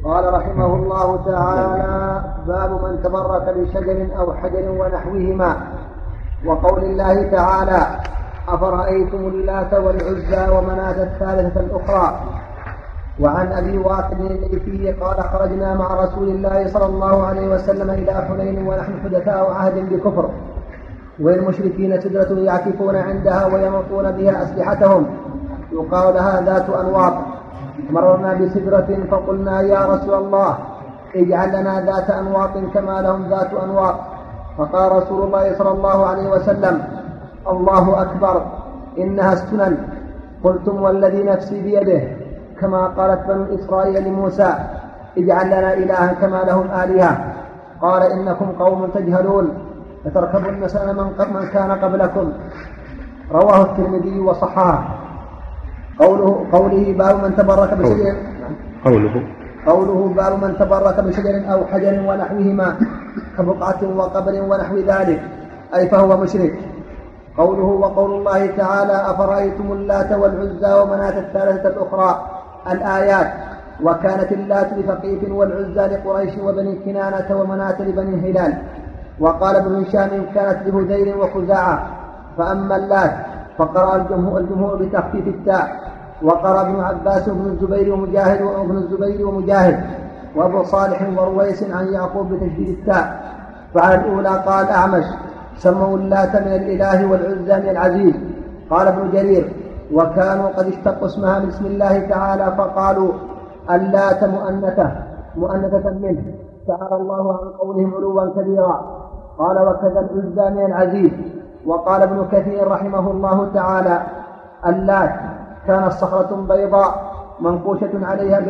قال رحمه الله تعالى: باب من تبرك بشجر أو حجر ونحوهما. وقول الله تعالى: أفرأيتم اللات والعزى ومناة الثالثة الأخرى. وعن أبي واقد الليثي قال: خرجنا مع رسول الله صلى الله عليه وسلم إلى حنين ونحن حدثاء عهد بكفر، والمشركين سدرة يعكفون عندها ويمطون بها أسلحتهم يقال لها ذات أنواط. مررنا بسدرة فقلنا: يا رسول الله اجعل لنا ذات أنواط كما لهم ذات أنواط. فقال رسول الله صلى الله عليه وسلم: الله أكبر، إنها السنن. قلتم: والذي نفسي بيده، كما قالت بنو إسرائيل لموسى: اجعل لنا إلها كما لهم آلهة. قال: إنكم قوم تجهلون فتركبن سنن من كان قبلكم. رواه الترمذي وصححه. قوله باب من تبرك بشجر قوله باب من تبرك بشجر أو حجر ونحوهما كبقعة وقبر ونحو ذلك، أي فهو مشرك. قوله وقول الله تعالى: أفرأيتم اللات والعزى ومناة الثالثة الأخرى، الآيات. وكانت اللات لثقيف والعزى لقريش وبني كنانة ومناة لبني هلال. وقال ابن هشام: كانت لهذيل وخزاعة. فأما اللات فقرأ الجمهور بتخفيف التاء، وقرأ ابن عباس وابن الزبير ومجاهد وابو صالح ورويس عن يعقوب بتشديد التاء. فعلى الأولى قال أعمش: سموا اللات من الإله والعزى من العزيز. قال ابن جرير: وكانوا قد اشتقوا اسمها من اسم الله تعالى فقالوا اللات مؤنثة منه، تعالى الله عن قولهم علوا كبيرا. قال: وكذا العزى من العزيز. وقال ابن كثير رحمه الله تعالى: اللات كانت صخرة بيضاء منقوشة عليها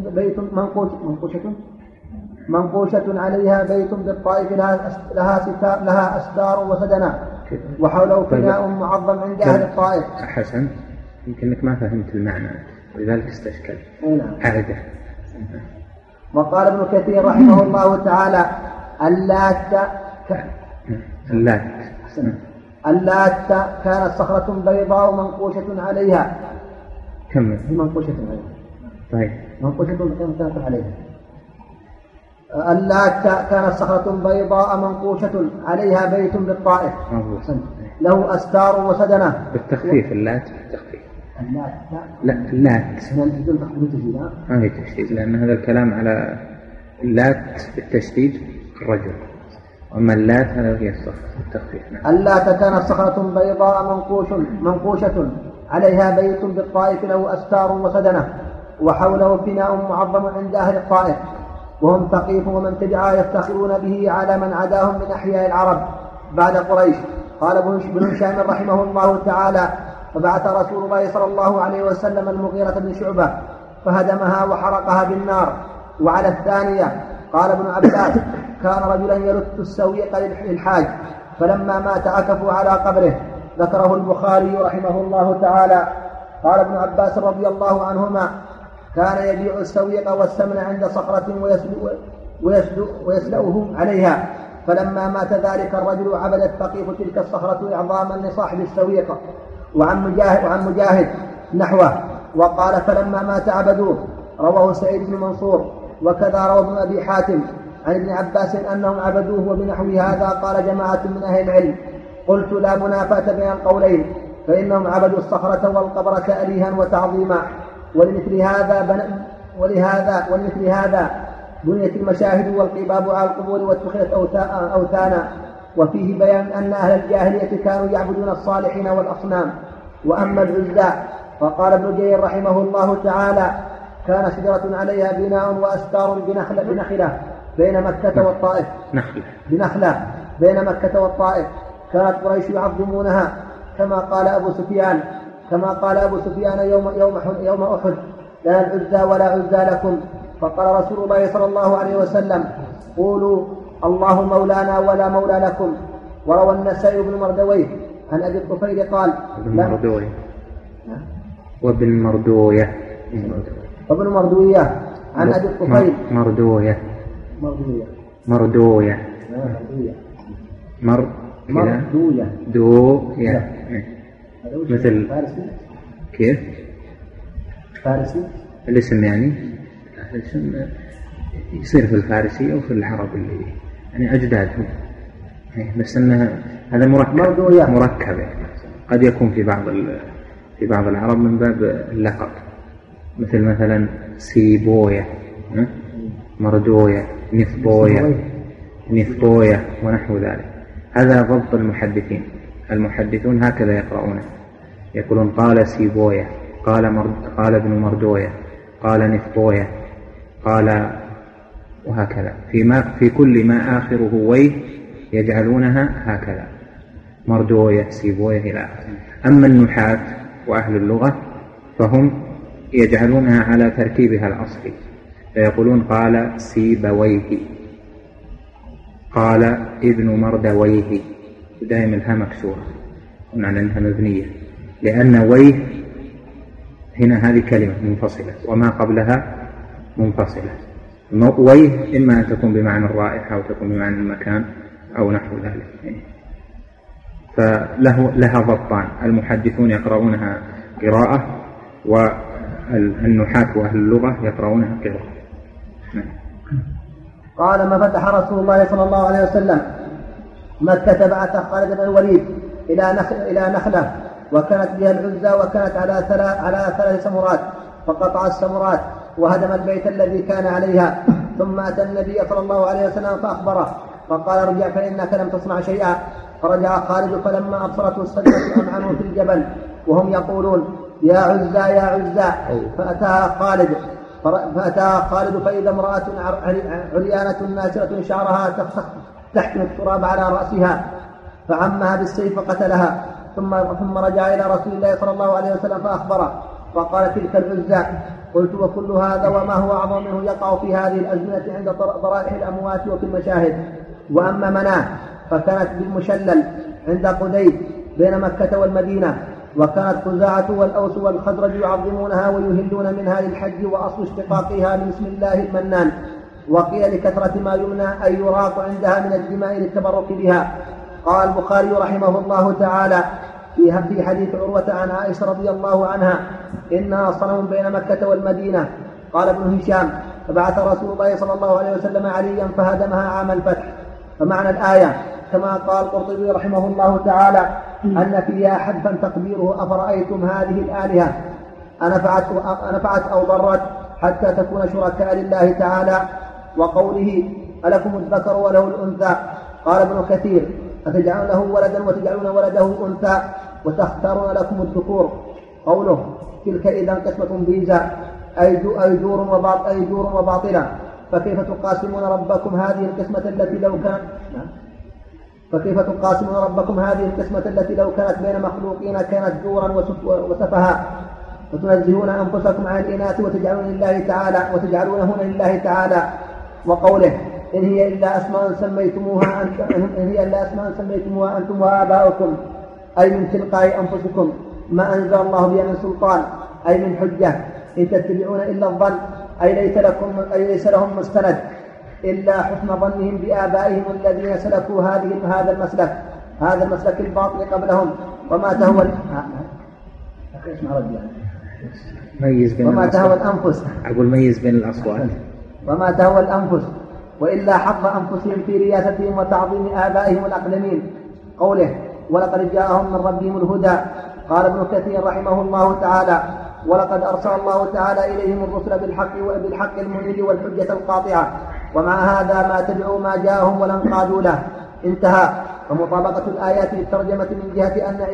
بيت بالطائف لها أستار وسدنة وحوله فناء معظم عند أهل الطائف. حسن، يمكنك ما فهمت المعنى ولذلك استشكل. أعده. وقال ابن كثير رحمه الله تعالى: اللات كانت صخرة بيضاء منقوشة عليها. كمل. منقوشة عليها. طيب. منقوشة عليها. اللات كانت صخرة بيضاء منقوشة عليها بيت بالطائف له أستار وسدنة. بالتخفيف اللات بالتخفيف. اللات ما هي تشديد، لأن هذا الكلام على اللات بالتشديد الرجل، أما اللات هذا هي الصخرة بالتخفيف. اللات كانت صخرة بيضاء منقوشة عليها بيت بالطائف له أستار وسدنة وحوله فناء معظم عند أهل الطائف، وهم ثقيف ومن تبعها يفتخرون به على من عداهم من أحياء العرب بعد قريش. قال ابن هشام رحمه الله تعالى: فبعث رسول الله صلى الله عليه وسلم المغيرة بن شعبة فهدمها وحرقها بالنار. وعلى الثانية قال ابن عباس: كان رجلا يلت السويق للحاج، فلما مات عكفوا على قبره. ذكره البخاري رحمه الله تعالى. قال ابن عباس رضي الله عنهما: كان يبيع السويق والسمن عند صخرة ويسلؤه عليها، فلما مات ذلك الرجل عبد الثقيف تلك الصخرة إعظاما لصاحب السويق. وعن مجاهد نحوه. وقال: فلما مات عبدوه. رواه سعيد بن منصور. وكذا روى ابن أبي حاتم عن ابن عباس أنهم عبدوه. وبنحو هذا قال جماعة من أهل العلم. قلت: لا منافاة بين القولين، فإنهم عبدوا الصخرة والقبر تأليها وتعظيما. ولمثل هذا بنيت المشاهد والقباب على القبور واتخذت أوثانا. وفيه بيان أن أهل الجاهلية كانوا يعبدون الصالحين والأصنام. وأما العزى فقال ابن جرير رحمه الله تعالى: كان شجرة عليها بناء وأستار بنخلة بين مكة والطائف. بنخلة بين مكة والطائف. كانت قريش يعظمونها كما قال أبو سفيان يوم أحد: لا العزى ولا عزى لكم. فقال رسول الله صلى الله عليه وسلم: قولوا الله مولانا ولا مولى لكم. وروى النسائي بن مردويه عن أبي الطفيل قال: وابن مردويه عن أبي الطفيل مردويه مثل فارسي الاسم، يعني الاسم يصير في الفارسي أو في العرب اللي يعني أجدادهم، بس أنها هذا مركب قد يكون في بعض العرب من باب اللقب، مثلا سيبوية، مردوية، نفطوية ونحو ذلك. هذا ضبط المحدثون هكذا يقرؤونه، يقولون قال سيبوية، قال ابن مردوية، قال نفطوية، قال وهكذا. في كل ما آخره ويه يجعلونها هكذا، مردوية، سيبوية إلى آخره. أما النحاة وأهل اللغة فهم يجعلونها على ترتيبها الأصلي، فيقولون قال سيبويه، قال ابن مردويه، دائما الها مكسورة ونعنى أنها مبنية، لأن ويه هنا هذه كلمة منفصلة وما قبلها منفصلة. ويه إما أن تكون بمعنى الرائحة أو تكون بمعنى المكان أو نحو ذلك. فلها ضبطان، المحدثون يقرؤونها قراءة والنحاة وأهل اللغة يقرؤونها قراءة. قال ما فتح رسول الله صلى الله عليه وسلم مكة بعث خالد بن الوليد إلى نخلة وكانت بها العزى وكانت على 3 سمرات، فقطع السمرات وهدم البيت الذي كان عليها، ثم أتى النبي صلى الله عليه وسلم فأخبره فقال ارجع فإنك لم تصنع شيئا. فرجع خالد فلما أبصرته الصدمة أمعنوا في الجبل وهم يقولون يا عزى يا عزى، فأتاها خالد فإذا امرأة عريانة ناشرة شعرها تحكم التراب على رأسها، فعمها بالسيف فقتلها. ثم رجع إلى رسول الله صلى الله عليه وسلم فأخبره فقال تلك العزى. قلت وكل هذا وما هو أعظم منه يقع في هذه الأزمنة عند ضرائح الأموات وفي المشاهد. وأما مناه فكانت بالمشلل عند قديد بين مكة والمدينة، وكانت خزاعة والأوس والخزرج يعظمونها ويهلون منها للحج، وأصل اشتقاقها من اسم الله المنان، وقيل لكثرة ما يمنى أن يراق عندها من الدماء للتبرك بها. قال البخاري رحمه الله تعالى في حديث عروة عن عائشة رضي الله عنها إنها صنم بين مكة والمدينة. قال ابن هشام فبعث رسول الله صلى الله عليه وسلم عليا فهدمها عام الفتح. فمعنى الآية كما قال القرطبي رحمه الله تعالى أن فيها حذفا تقديره أفرأيتم هذه الآلهة أنفعت أو ضرت حتى تكون شركاء لله تعالى. وقوله ألكم الذكر وله الأنثى. قال ابن كثير أتجعلون له ولدا وتجعلون ولده أنثى وتختارون لكم الذكور. قوله تلك إذا قسمة ضيزى أي جور وباطلة، فكيف تقاسمون ربكم هذه القسمة التي لو كانت بين مخلوقين كانت جورا وسفها، وتنزهون أنفسكم عن الإناث وتجعلونهن لله تعالى. وقوله إن هي إلا أسماء سميتموها أنتم وآباؤكم أي من تلقاء أنفسكم ما أنزل الله بها من سلطان أي من حجة، إن تتبعون إلا الظن أي ليس لهم مستند إلا حسن ظنهم بآبائهم الذين سلكوا هذا المسلك الباطل قبلهم. وما تهوى الأنفس أقول ميز بين الأصوات. وما تهوى الأنفس وإلا حظ أنفسهم في رياستهم وتعظيم آبائهم الأقدمين. قوله ولقد جاءهم من ربهم الهدى. قال ابن كثير رحمه الله تعالى ولقد أرسل الله تعالى إليهم الرسل بالحق المنير والحجة القاطعة، ومع هذا ما تبعوا ما جاءهم ولانقادوا له. انتهى. فمطابقة الآيات للترجمة من جهة أن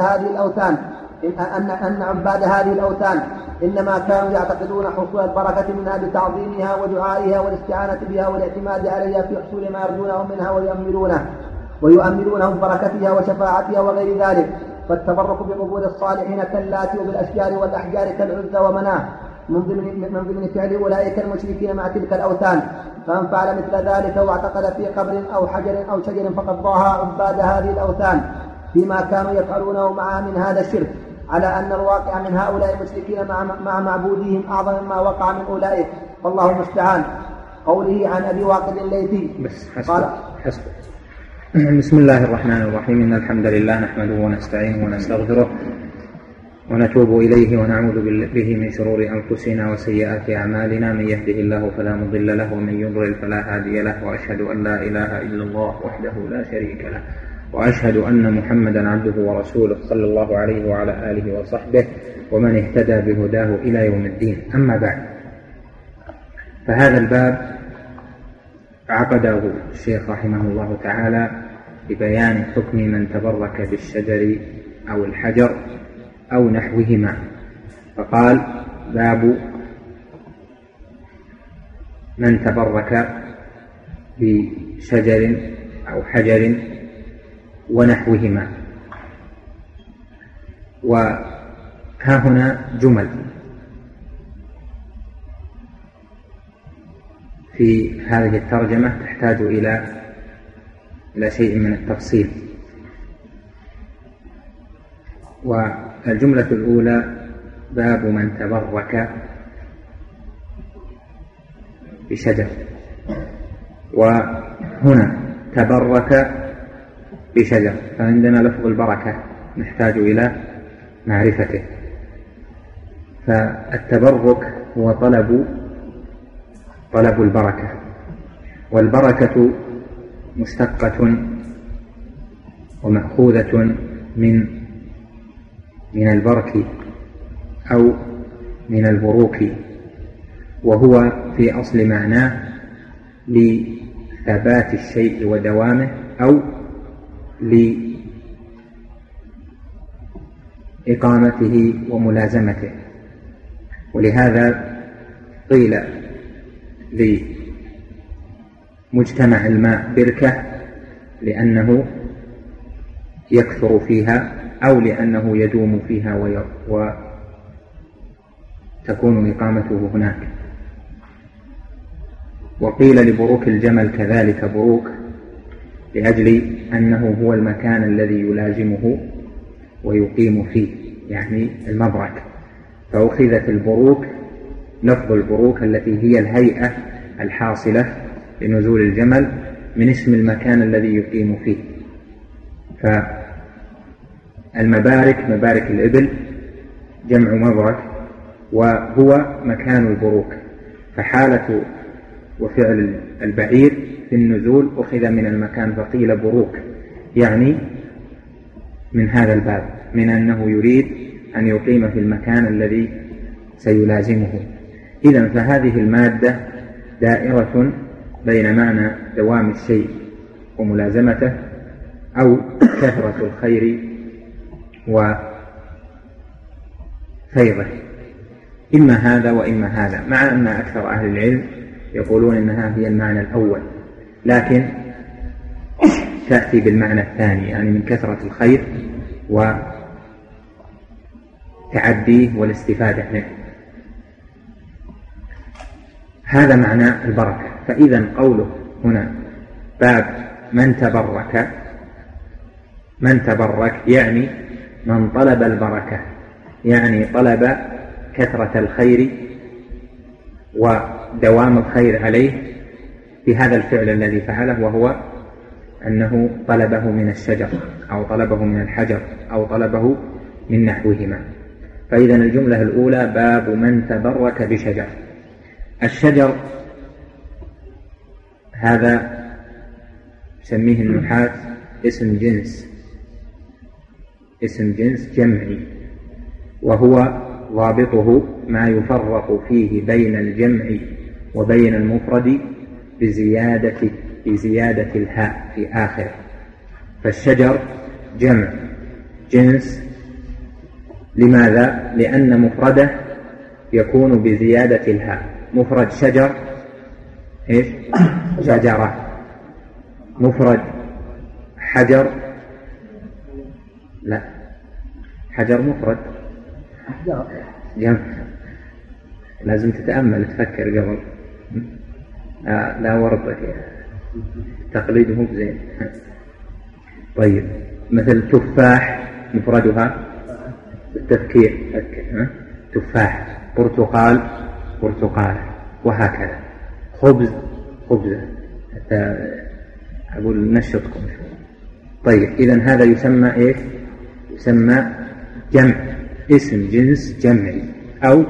عباد هذه الأوثان إنما كانوا يعتقدون حصول البركة منها بتعظيمها ودعائها والاستعانة بها والاعتماد عليها في حصول ما يرجونه منها ويؤملونه ببركتها وشفاعتها وغير ذلك. فالتبرك بقبور الصالحين كاللات وبالأشجار والأحجار كالعزى ومناه من ضمن فعل أولئك المشركين مع تلك الأوثان. فمن فعل مثل ذلك واعتقد في قبر أو حجر أو شجر فقد ضاهى عباد هذه الأوثان فيما كانوا يفعلونه معها من هذا الشرك، على أن الواقع من هؤلاء المشركين مع معبودهم أعظم ما وقع من أولئك، والله المستعان. قوله عن أبي واقد الليثي قال حسب. بسم الله الرحمن الرحيم. إن الحمد لله نحمده ونستعينه ونستغفره ونتوب إليه ونعوذ به من شرور أنفسنا وسيئات أعمالنا، من يهده الله فلا مضل له ومن يضلل فلا هادي له، وأشهد أن لا إله إلا الله وحده لا شريك له، وأشهد أن محمدا عبده ورسوله صلى الله عليه وعلى آله وصحبه ومن اهتدى بهداه إلى يوم الدين. أما بعد، فهذا الباب عقده الشيخ رحمه الله تعالى ببيان حكم من تبرك بالشجر أو الحجر أو نحوهما، فقال: باب من تبرك بشجر أو حجر ونحوهما. وها هنا جمل في هذه الترجمة تحتاج إلى شيء من التفصيل. والجملة الأولى: باب من تبرك بشجر. وهنا تبرك بشجر، فعندنا لفظ البركة نحتاج إلى معرفته. فالتبرك هو طلب البركة، والبركة مشتقة ومأخوذة من البرك أو من البروك، وهو في أصل معناه لثبات الشيء ودوامه أو لإقامته وملازمته. ولهذا قيل لمجتمع الماء بركة لأنه يكثر فيها أو لأنه يدوم فيها وتكون إقامته هناك. وقيل لبروك الجمل كذلك بروك لأجل أنه هو المكان الذي يلازمه ويقيم فيه، يعني المبرك. فأخذت البروك، لفظ البروك التي هي الهيئة الحاصلة لنزول الجمل، من اسم المكان الذي يقيم فيه. فالمبارك مبارك الإبل جمع مبرك، وهو مكان البروك. فحالة وفعل البعير في النزول أخذ من المكان فقيل بروك، يعني من هذا الباب، من أنه يريد أن يقيم في المكان الذي سيلازمه. إذن فهذه المادة دائرة بين معنى دوام الشيء وملازمته أو كثرة الخير وفيضه، إما هذا وإما هذا، مع أن أكثر أهل العلم يقولون إنها هي المعنى الأول، لكن تأتي بالمعنى الثاني، يعني من كثرة الخير وتعديه والاستفادة منه. هذا معنى البركة. فإذا قوله هنا باب من تبرك يعني من طلب البركة، يعني طلب كثرة الخير ودوام الخير عليه بهذا الفعل الذي فعله، وهو أنه طلبه من الشجر أو طلبه من الحجر أو طلبه من نحوهما. فإذا الجملة الأولى باب من تبرك بشجر. الشجر هذا يسميه النحاة اسم جنس جمعي، وهو ضابطه ما يفرق فيه بين الجمع وبين المفرد بزيادة الهاء في آخره. فالشجر جمع جنس، لماذا؟ لأن مفرده يكون بزيادة الهاء. مفرد شجر إيش؟ شجرة. مفرد حجر لا، حجر مفرد جمع. لازم تتأمل تفكر قبل، لا ورطك تقليده بزين. طيب، مثل تفاح مفردها بالتفكير، تفاح. برتقال وهكذا. خبز خبزة، حتى أقول نشطكم شوي. طيب، إذن هذا يسمى إيش؟ يسمى جمع، اسم جنس جمعي أو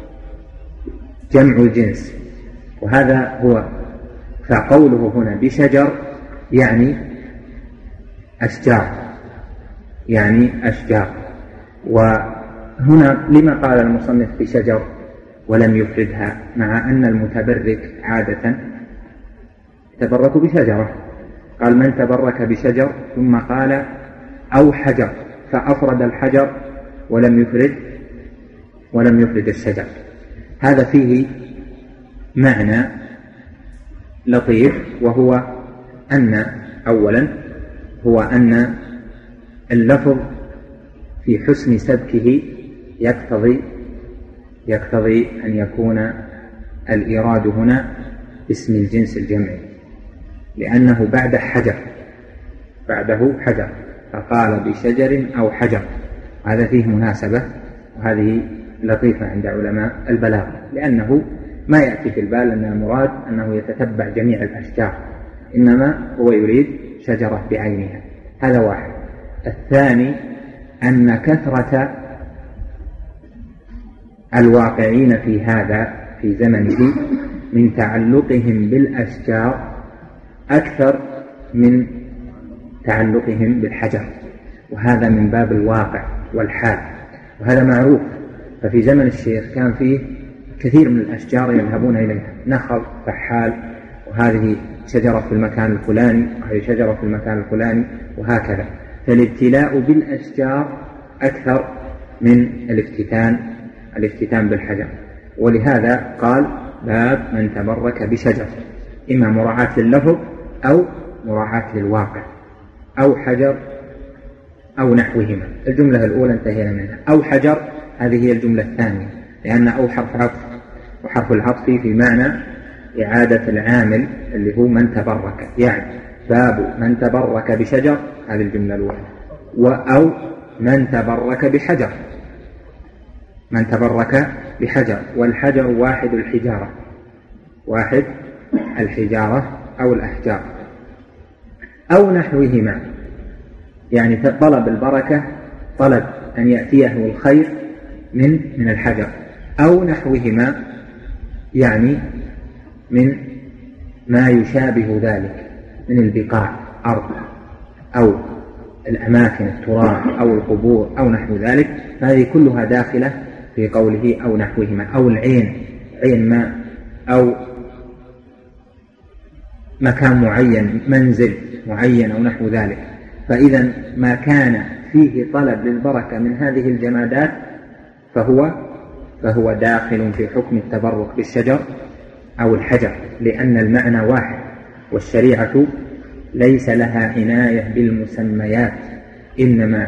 جمع الجنس، وهذا هو. فقوله هنا بشجر يعني أشجار، يعني أشجار. وهنا لما قال المصنف بشجر ولم يفردها، مع أن المتبرك عادة تبرك بشجرة؟ قال من تبرك بشجر، ثم قال أو حجر، فأفرد الحجر ولم يفرد الشجر. هذا فيه معنى لطيف، وهو أن أولا هو أن اللفظ في حسن سبكه يقتضي أن يكون الإيراد هنا اسم الجنس الجمعي، لأنه بعده حجر، فقال بشجر أو حجر. هذا فيه مناسبة، وهذه لطيفة عند علماء البلاغة، لأنه ما يأتي في البال أن المراد أنه يتتبع جميع الأشجار، إنما هو يريد شجرة بعينها. هذا واحد. الثاني أن كثرة الواقعين في هذا في زمنه من تعلقهم بالأشجار أكثر من تعلقهم بالحجر، وهذا من باب الواقع والحال، وهذا معروف. ففي زمن الشيخ كان فيه كثير من الأشجار يذهبون إليها، نخل، فحال، وهذه شجرة في المكان الفلاني، وهذه شجرة في المكان الفلاني، وهكذا. فالابتلاء بالأشجار أكثر من الافتتان بالحجر. ولهذا قال باب من تبرك بشجر، إما مراعاة لللفظ أو مراعاة للواقع، أو حجر أو نحوهما. الجملة الأولى انتهينا منها. أو حجر هذه هي الجملة الثانية، لأن أو حرف عطف، وحرف العطف في معنى إعادة العامل اللي هو من تبرك، يعني باب من تبرك بشجر، هذه الجملة الأولى. أو من تبرك بحجر، من تبرك بحجر، والحجر واحد الحجارة أو الأحجار. أو نحوهما، يعني طلب البركة، طلب أن يأتيه الخير من الحجر. أو نحوهما يعني من ما يشابه ذلك من البقاع، أرض أو الأماكن، التراب أو القبور أو نحو ذلك، هذه كلها داخلة في قوله أو نحوهما. أو العين، عين ماء، أو مكان معين، منزل معين أو نحو ذلك. فإذا ما كان فيه طلب للبركة من هذه الجمادات فهو داخل في حكم التبرك بالشجر أو الحجر، لأن المعنى واحد، والشريعة ليس لها عناية بالمسميات، إنما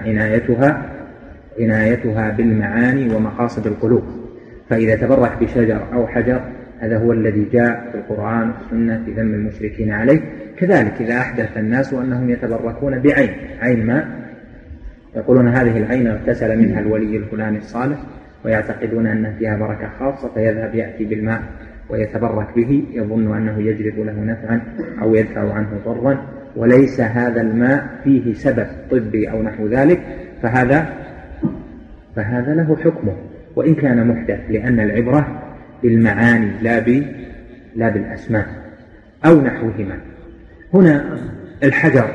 عنايتها بالمعاني ومقاصد القلوب. فإذا تبرك بشجر أو حجر هذا هو الذي جاء في القرآن والسنة في ذم المشركين عليه. كذلك إذا أحدث الناس أنهم يتبركون عين ماء، يقولون هذه العين اغتسل منها الولي الفلاني الصالح، ويعتقدون أن فيها بركة خاصة، فيذهب يأتي بالماء ويتبرك به، يظن أنه يجلب له نفعا أو يدفع عنه ضرا، وليس هذا الماء فيه سبب طبي أو نحو ذلك، فهذا له حكمه وإن كان محدث، لأن العبرة بالمعاني لا بالأسماء. أو نحوهما. هنا الحجر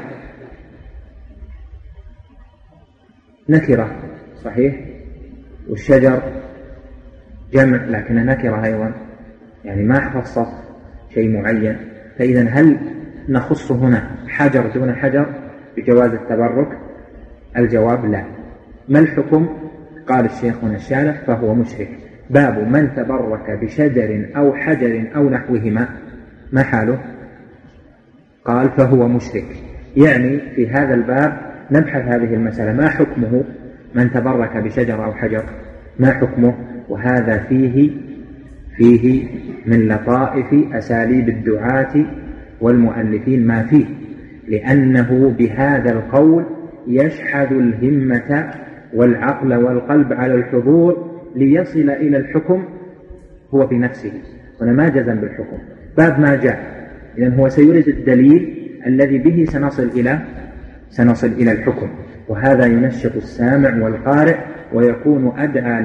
نكرة صحيح، والشجر جمع لكنها نكرة أيضا، يعني ما خصص شيء معين. فإذا هل نخص هنا حجر دون حجر بجواز التبرك؟ الجواب لا. ما الحكم؟ قال الشيخ هنا الشارح فهو مشرك. باب من تبرك بشجر أو حجر أو نحوهما، ما حاله؟ قال فهو مشرك. يعني في هذا الباب نبحث هذه المسألة، ما حكمه من تبرك بشجر أو حجر، ما حكمه؟ وهذا فيه من لطائف أساليب الدعاة والمؤلفين ما فيه، لأنه بهذا القول يشحذ الهمة والعقل والقلب على الحضور ليصل إلى الحكم هو بنفسه. هنا ما جزم بالحكم، باب ما جاء، إذن هو سيريد الدليل الذي به سنصل إلى الحكم، وهذا ينشط السامع والقارئ ويكون أدعى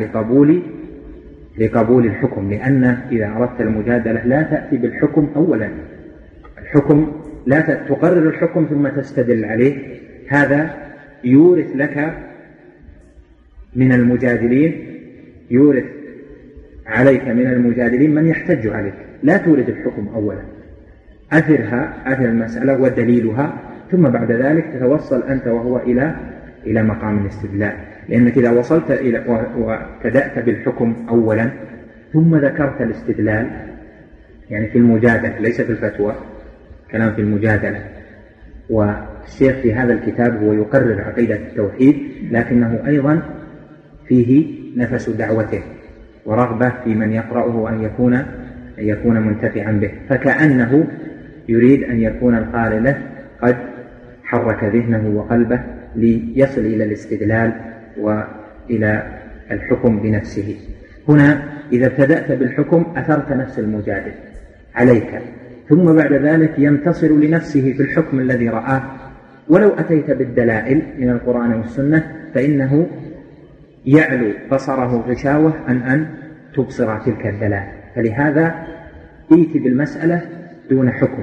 لقبول الحكم، لأن إذا أردت المجادلة لا تأتي بالحكم أولا، الحكم لا تقرر الحكم ثم تستدل عليه، هذا يورث لك من المجادلين، يورث عليك من المجادلين من يحتج عليك، لا تورد الحكم أولا، أثر المسألة ودليلها، ثم بعد ذلك تتوصل أنت وهو إلى مقام الاستدلال. لأنك إذا وصلت وابتدأت بالحكم أولا ثم ذكرت الاستدلال، يعني في المجادلة ليس في الفتوى، كلام في المجادلة. والشيخ في هذا الكتاب هو يقرر عقيدة التوحيد، لكنه أيضا فيه نفس دعوته ورغبة في من يقرأه أن يكون منتفعا به، فكأنه يريد أن يكون القارئ له قد حرك ذهنه وقلبه ليصل إلى الاستدلال وإلى الحكم بنفسه. هنا إذا ابتدأت بالحكم أثرت نفس المجادل عليك، ثم بعد ذلك ينتصر لنفسه في الحكم الذي رآه، ولو أتيت بالدلائل من القرآن والسنة فإنه يعلو بصره غشاوة أن تبصر تلك الدلائل. فلهذا ائت بالمسألة دون حكم،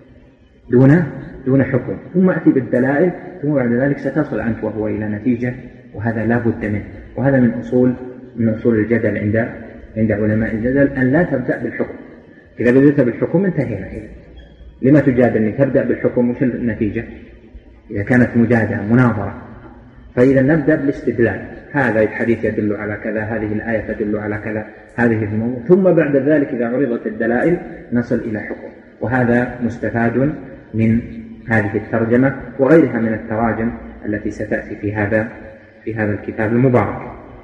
دون حكم، ثم أتي بالدلائل، ثم بعد ذلك ستصل أنت وهو إلى نتيجة، وهذا لا بد منه. وهذا من أصول الجدل عند علماء الجدل، أن لا تبدأ بالحكم. إذا بدأت بالحكم انتهينا. لما تجادلني؟ تبدأ بالحكم، وش النتيجة إذا كانت مجادلة مناظرة؟ فإذا نبدأ بالاستدلال، هذا الحديث يدل على كذا، هذه الآية تدل على كذا، هذه الموضوع، ثم بعد ذلك إذا عرضت الدلائل نصل إلى حكم. وهذا مستفاد من هذه الترجمة وغيرها من التراجم التي ستأتي في هذا الكتاب المبارك.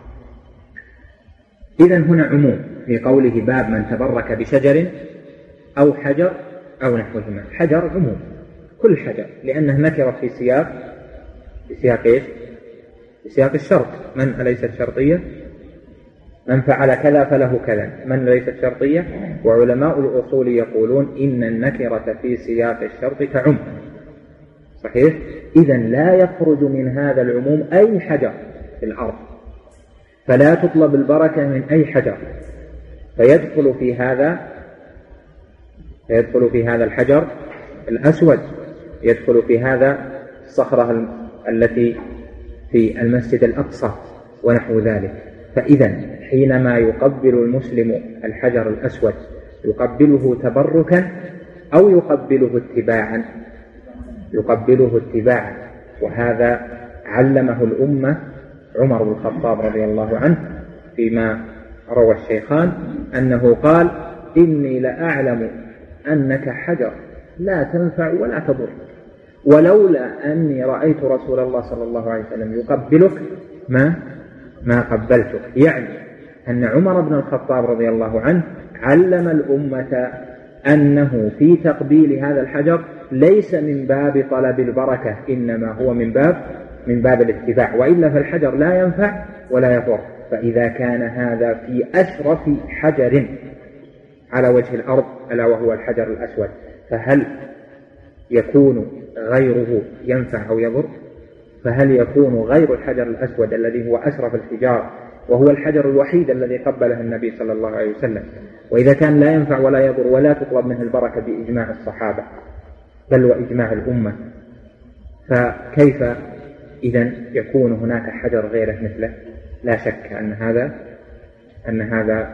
إذن هنا عموم في قوله باب من تبرك بشجر أو حجر أو نحوهما. حجر عموم، كل حجر، لأنه نكرت في سياق إيش؟ في سياق الشرط. من أليست شرطية؟ من فعل كذا فله كذا، من ليست شرطية. وعلماء الأصول يقولون إن النكرة في سياق الشرط تعم، صحيح؟ إذن لا يخرج من هذا العموم أي حجر في الأرض، فلا تطلب البركة من أي حجر، فيدخل في هذا الحجر الأسود، يدخل في هذا الصخرة التي في المسجد الأقصى ونحو ذلك. فإذا حينما يقبل المسلم الحجر الأسود يقبله تبركا أو يقبله اتباعا، وهذا علمه الأمة عمر بن الخطاب رضي الله عنه فيما روى الشيخان أنه قال: إني لأعلم أنك حجر لا تنفع ولا تضر، ولولا أني رأيت رسول الله صلى الله عليه وسلم يقبلك ما قبلتك. يعني أن عمر بن الخطاب رضي الله عنه علم الأمة أنه في تقبيل هذا الحجر ليس من باب طلب البركة، إنما هو من باب الاتباع، وإلا فالحجر لا ينفع ولا يضر. فإذا كان هذا في أشرف حجر على وجه الأرض ألا وهو الحجر الأسود، فهل يكون غيره ينفع أو يضر؟ فهل يكون غير الحجر الأسود الذي هو أشرف الحجار وهو الحجر الوحيد الذي قبله النبي صلى الله عليه وسلم، وإذا كان لا ينفع ولا يضر ولا تطلب منه البركة بإجماع الصحابة بل وإجماع الأمة، فكيف إذن يكون هناك حجر غيره مثله؟ لا شك أن هذا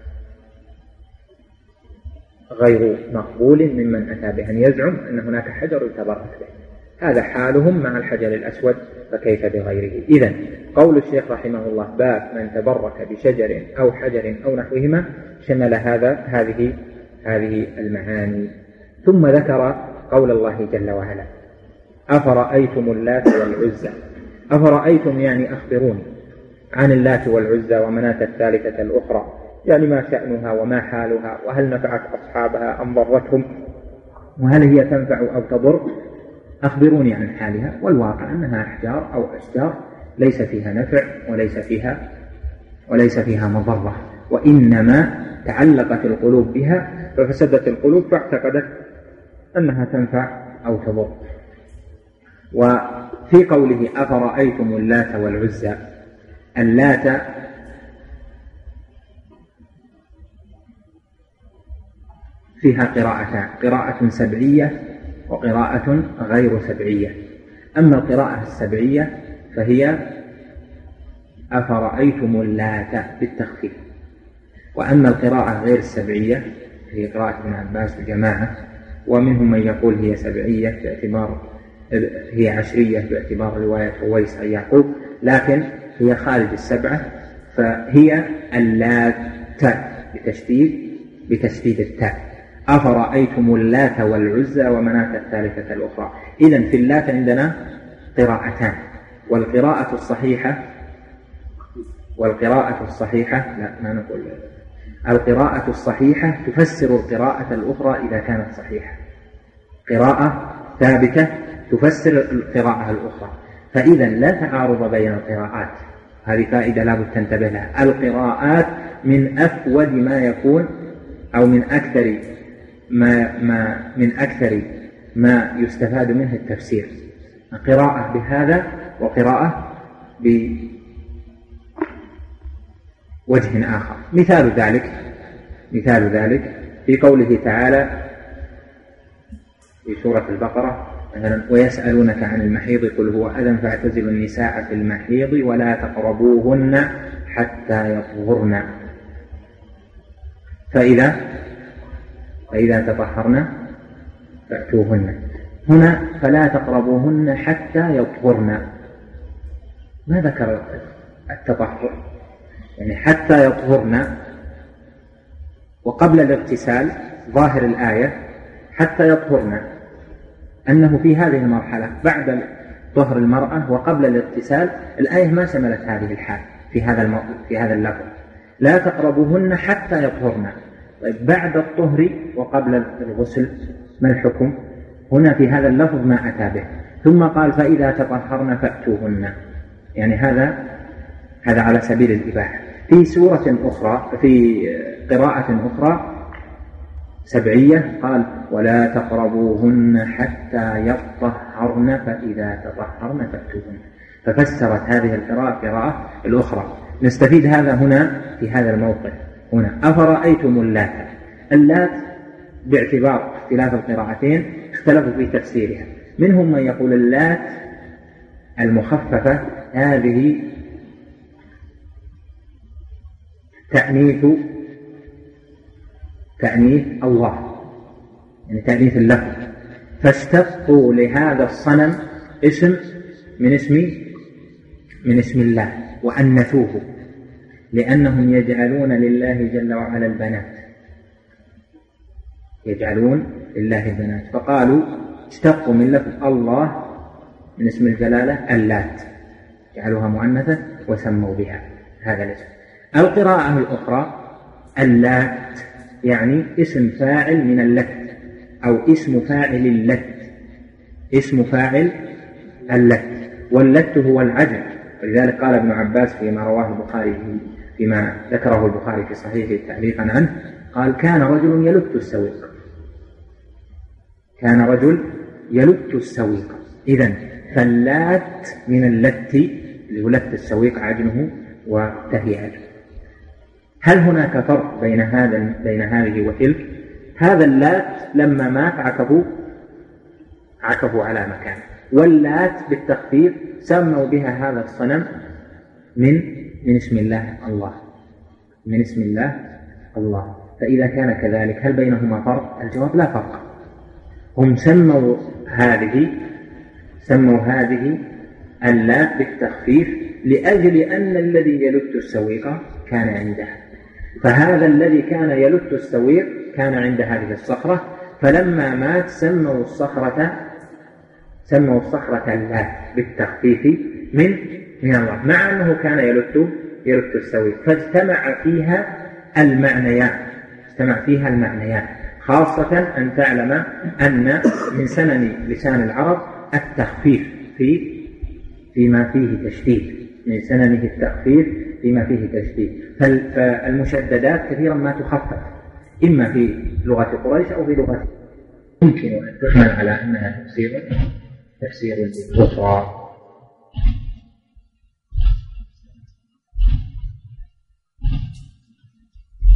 غير مقبول ممن أتى به، أن يزعم أن هناك حجر يتبرك به. هذا حالهم مع الحجر الأسود، فكيف بغيره؟ إذن قول الشيخ رحمه الله باب من تبرك بشجر أو حجر أو نحوهما شمل هذه المعاني. ثم ذكر قول الله جل وعلا: أفرأيتم اللات والعزى. أفرأيتم يعني أخبروني عن اللات والعزى ومناة الثالثة الأخرى، يعني ما شأنها وما حالها، وهل نفعت أصحابها أم ضرتهم، وهل هي تنفع أو تضر؟ أخبروني عن حالها. والواقع أنها أحجار أو أشجار ليس فيها نفع وليس فيها مضرة، وإنما تعلقت القلوب بها ففسدت القلوب فاعتقدت أنها تنفع أو تضر. وفي قوله أفرأيتم اللات والعزى اللات فيها قراءتان، قراءة سبعية وقراءة غير سبعية. أما القراءة السبعية فهي أفرأيتم اللات بالتخفيف، وأما القراءة غير السبعية هي قراءة ابن عباس وجماعة، ومنهم من يقول هي سبعية باعتبار هي عشرية باعتبار رواية رويس عن يعقوب، لكن هي خارج السبعة، فهي اللات بتشديد التاء. أفرأيتم اللات والعزى ومناة الثالثة الأخرى. إذن في اللات عندنا قراءتان، والقراءة الصحيحة لا ما نقول القراءة الصحيحة تفسر القراءة الأخرى إذا كانت صحيحة، قراءة ثابتة تفسر القراءة الأخرى، فإذا لا تعارض بين القراءات. هذه فائدة لا بد تنتبه لها. القراءات من أفود ما يكون، أو من أكثر ما يستفاد منه التفسير، قراءة بهذا وقراءة بوجه آخر. مثال ذلك في قوله تعالى في سورة البقرة مثلا: ويسألونك عن المحيض قل هو أذى فاعتزلوا النساء في المحيض ولا تقربوهن حتى يطهرن فإذا تطهرن فأتوهن. هنا فلا تقربوهن حتى يطهرن، ما ذكر التطهر، يعني حتى يطهرن، وقبل الاغتسال ظاهر الآية حتى يطهرن، أنه في هذه المرحلة بعد طهر المرأة وقبل الاغتسال. الآية ما شملت هذه الحال في هذا اللفظ، لا تقربوهن حتى يطهرن. طيب بعد الطهر وقبل الغسل ما الحكم؟ هنا في هذا اللفظ ما أتى به، ثم قال فإذا تطهرن فأتوهن، يعني هذا على سبيل الإباحة. في سورة أخرى في قراءة أخرى سبعية قال ولا تقربوهن حتى يطهرن فإذا تطهرن فأتوهن، ففسرت هذه القراءة الأخرى. نستفيد هذا هنا في هذا الموقف. هنا أفرأيتم اللات باعتبار اختلاف القراءتين اختلفوا في تفسيرها. منهم من يقول اللات المخففة هذه تأنيث الله، يعني تأنيث اللفظ، فاشتقوا لهذا الصنم اسم من اسم الله وأنثوه، لأنهم يجعلون لله جل وعلا البنات، فقالوا اشتقوا من لفظ الله من اسم الجلالة اللات، جعلوها مؤنثة وسموا بها هذا الاسم. القراءة الأخرى اللات يعني اسم فاعل من اللت، أو اسم فاعل اللت، واللت هو العجل. ولذلك قال ابن عباس فيما ذكره البخاري في صحيحه تعليقا عنه، قال كان رجل يلت السويق. إذن فاللات من اللت اللي هو لت السويق عجنه وتهيئته. هل هناك فرق بين هذه وتلك؟ هذا اللات لما مات عكفوا على مكانه، واللات بالتخفيف سموا بها هذا الصنم من اسم الله الله. فإذا كان كذلك هل بينهما فرق؟ الجواب لا فرق. هم سموا هذه اللات بالتخفيف لأجل أن الذي يلت السويق كان عندها، فهذا الذي كان يلت السويق كان عند هذه الصخرة، فلما مات سموا الصخرة اللات بالتخفيف من الله، مع أنه كان يلت السويق، فاجتمع فيها المعنيان. خاصة أن تعلم أن من سنن لسان العرب التخفيف فيما فيه تشديد، من سننه التخفيف فيما فيه تشديد. فالمشددات كثيرا ما تخفف، إما في لغة قريش أو في لغة، يمكن أن تحمل على أنها تفسير للغفران.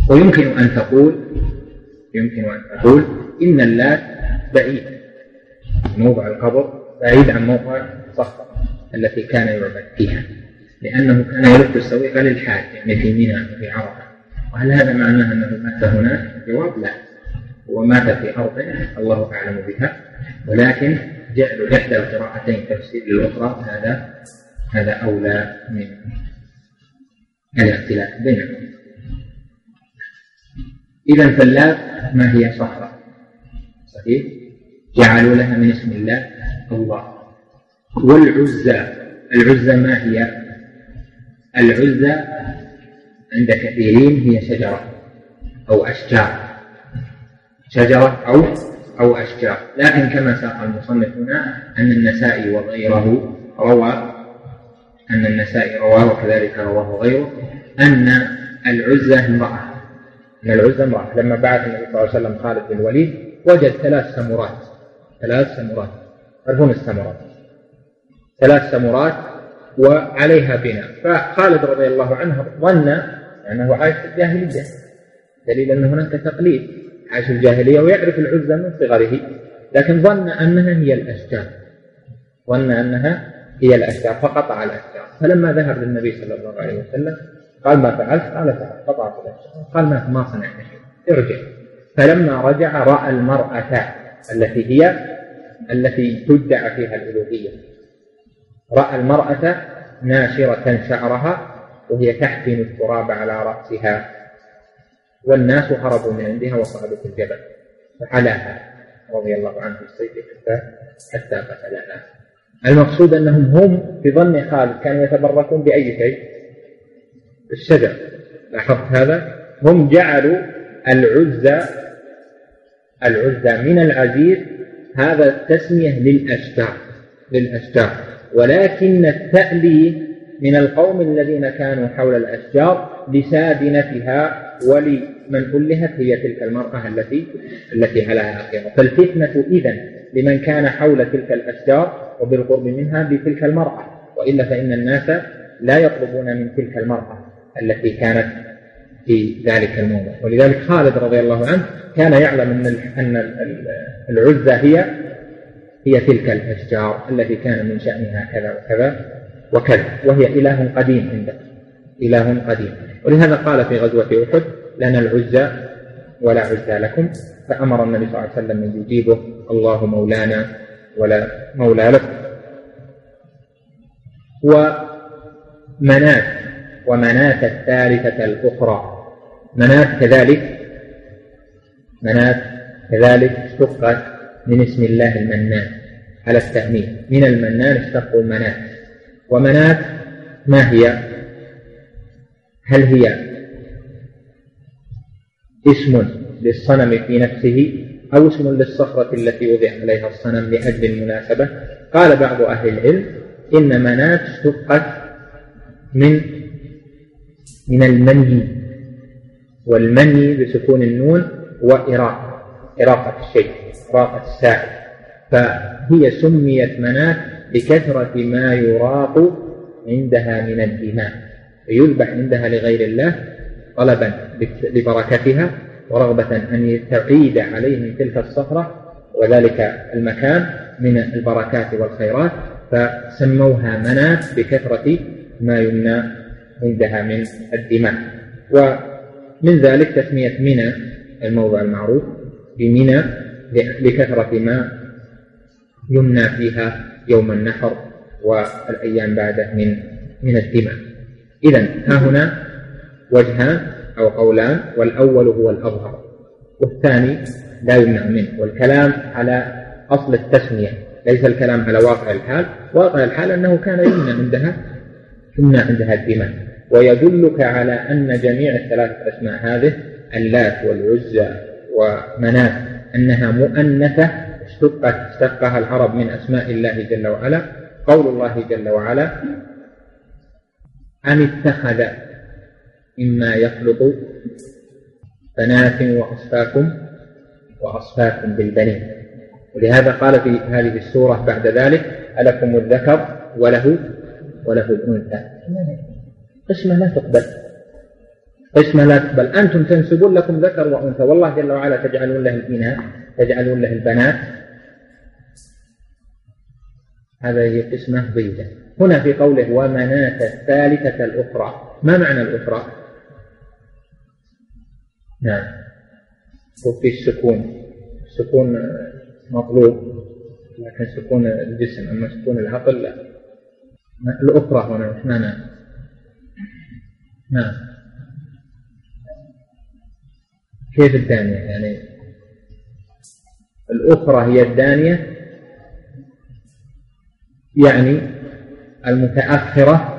ويمكن أن تقول إن اللات بعيد، موضع القبر بعيد عن موضع الصخرة التي كان يعبد فيها، لأنه كان يلف السويق للحاج يعني في منى وفي عرفة. وهل هذا معناه أنه مات هناك؟ الجواب لا، ومات في أرض الله أعلم بها، ولكن جعل إحدى القراءتين تفسير للأخرى هذا أولى من الاختلاف بينهم. إذن فاللات ما هي صخرة صحيح، جعلوا لها من اسم الله الله. والعزى ما هي؟ العزى عند كثيرين هي شجرة أو أشجار، لكن كما ساق المصنف هنا أن النسائي وغيره رواه وكذلك رواه غيره أن العزى امرأة. لما بعث النبي صلى الله عليه وسلم خالد بن الوليد وجد 3 سمرات عرفون السمرات، 3 سمرات وعليها بناء. فخالد رضي الله عنه ظن أنه عايش في الجاهلية، دليل أن هناك تقليد، عايش في الجاهلية ويعرف العزى من صغره، لكن ظن أنها هي الأشجار فقطع الأشجار. فلما ذهب للنبي صلى الله عليه وسلم قال ما فعلت؟ قال قطعت الأشجار. قال ما صنعت شيء، ارجع. فلما رجع رأى المرأة التي تدعى فيها الألوهية، رأى المرأة ناشرة شعرها وهي تحفن التراب على رأسها، والناس هربوا من عندها وصعدوا في الجبل، فحلاها رضي الله عنه بالسيف حتى قتلها. المقصود أنهم هم في ظن خالد كانوا يتبركون بأي شيء؟ الشجر. لاحظت هذا؟ هم جعلوا العزى من العزيز هذا التسمية للأشجار، ولكن التأليف من القوم الذين كانوا حول الأشجار لسادنتها ولمن ألهت هي تلك المرأة التي عليها أخيرا. فالفتنة إذن لمن كان حول تلك الأشجار وبالقرب منها بتلك المرأة، وإلا فإن الناس لا يطلبون من تلك المرأة التي كانت في ذلك الموضع. ولذلك خالد رضي الله عنه كان يعلم أن العزى هي تلك الأشجار التي كان من شأنها كذا وكذا وكذا، وهي إله قديم عنده، إله قديم. ولهذا قال في غزوة أحد لنا العزى ولا عزى لكم، فأمر النبي صلى الله عليه وسلم أن يجيبه الله مولانا ولا مولى لكم. ومناة الثالثة الأخرى، مناة كذلك اشتقت من اسم الله المنان على التأمين، من المنان اشتقوا مناة. ومناة ما هي؟ هل هي اسم للصنم في نفسه أو اسم للصخرة التي وضع عليها الصنم لأجل المناسبة؟ قال بعض أهل العلم إن مناة اشتقت من المني، والمني بسكون النون وإراقة الشيء، إراقة السائل، فهي سميت مناة لكثرة ما يراق عندها من الدماء، فيذبح عندها لغير الله طلبا لبركتها ورغبة أن تعيد عليهم تلك الصخرة وذلك المكان من البركات والخيرات، فسموها مناة بكثرة ما يمنى عندها من الدماء. ومن ذلك تسمية منى الموضع المعروف بمنى لكثرة ما يمنى فيها يوم النحر والأيام بعده من الدماء. إذن ها هنا وجهان أو قولان، والأول هو الأظهر والثاني لا يمنع منه، والكلام على أصل التسمية ليس الكلام على واقع الحال. واقع الحال أنه كان يمنع عندها الدماء، ويدلك على أن جميع الثلاثة أسماء هذه اللات والعزى ومناة أنها مؤنثة اشتقها العرب من أسماء الله جل وعلا. قول الله جل وعلا أم اتخذ مما يخلق بنات وأصفاكم بالبنين. ولهذا قال في هذه السورة بعد ذلك ألكم الذكر وله الأنثى، قسمة لا تقبل. قسمة لا تقبل. أنتم تنسبون لكم ذكر وأنثى، والله جل وعلا تجعلون له الإناث، تجعلون له البنات. هذا هي قسمة ضيقة. هنا في قوله ومناة الثالثة الأخرى، ما معنى الأخرى؟ نعم، وفي السكون مطلوب، لكن سكون الجسم، أما سكون العقل لا. الأخرى هنا مش معنى؟ نعم، كيف الثانية؟ يعني الأخرى هي الثانية، يعني المتأخرة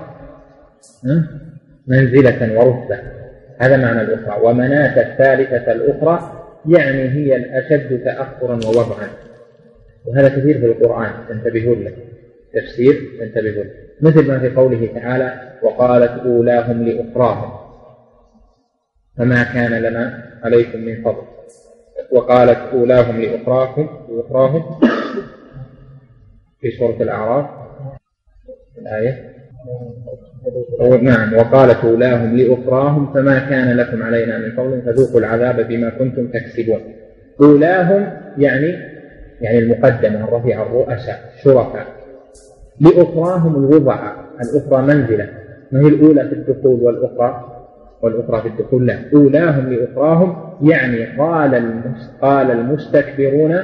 منزلة ورتبة، هذا معنى الأخرى. ومناة الثالثة الأخرى يعني هي الأشد تأخرا ووضعا، وهذا كثير في القرآن تنتبهون له، تفسير تنتبهون له، مثل ما في قوله تعالى وقالت أولاهم لأخراهم فما كان لنا عليكم من فضل. وقالت أولاهم لأخراهم في سورة الأعراف الآية. نعم، وقالت أولاهم لأخراهم فما كان لكم علينا من فضل فذوقوا العذاب بما كنتم تكسبون. أولاهم يعني المقدمة الرفيعة، الرؤساء الشرفاء. لأخراهم الوضعاء، الأخرى منزلة، ما هي الأولى في الدخول والأخرى في الدخول، لا، أولاهم لأخراهم يعني قال المستكبرون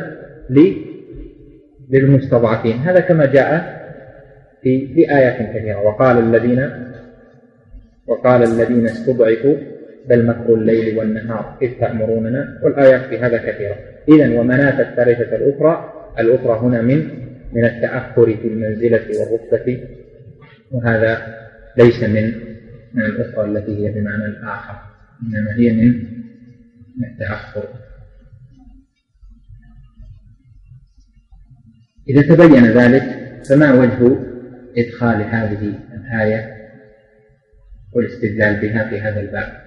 للمستضعفين. هذا كما جاء في آيات كثيرة. وقال الذين استضعفوا بل مكر الليل والنهار إذ تأمروننا، والآيات في هذا كثيرة. إذن ومناة الثالثة الأخرى هنا من التأخر في المنزلة والرتبة، وهذا ليس من الأخرى التي هي بمعنى الآخر، إنما هي من التأخر. إذا تبين ذلك فما وجه إدخال هذه الآية والاستدلال بها في هذا الباب؟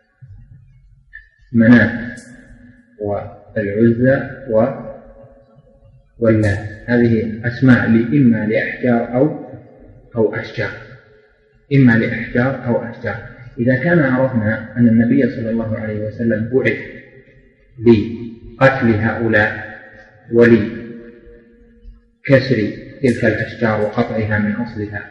مناة والعزى واللات، هذه أسماء إما لأحجار أو أشجار، إما لأحجار أو أشجار. إذا كان عرفنا أن النبي صلى الله عليه وسلم بعث لقتل هؤلاء ولكسر تلك الأشجار وقطعها من أصلها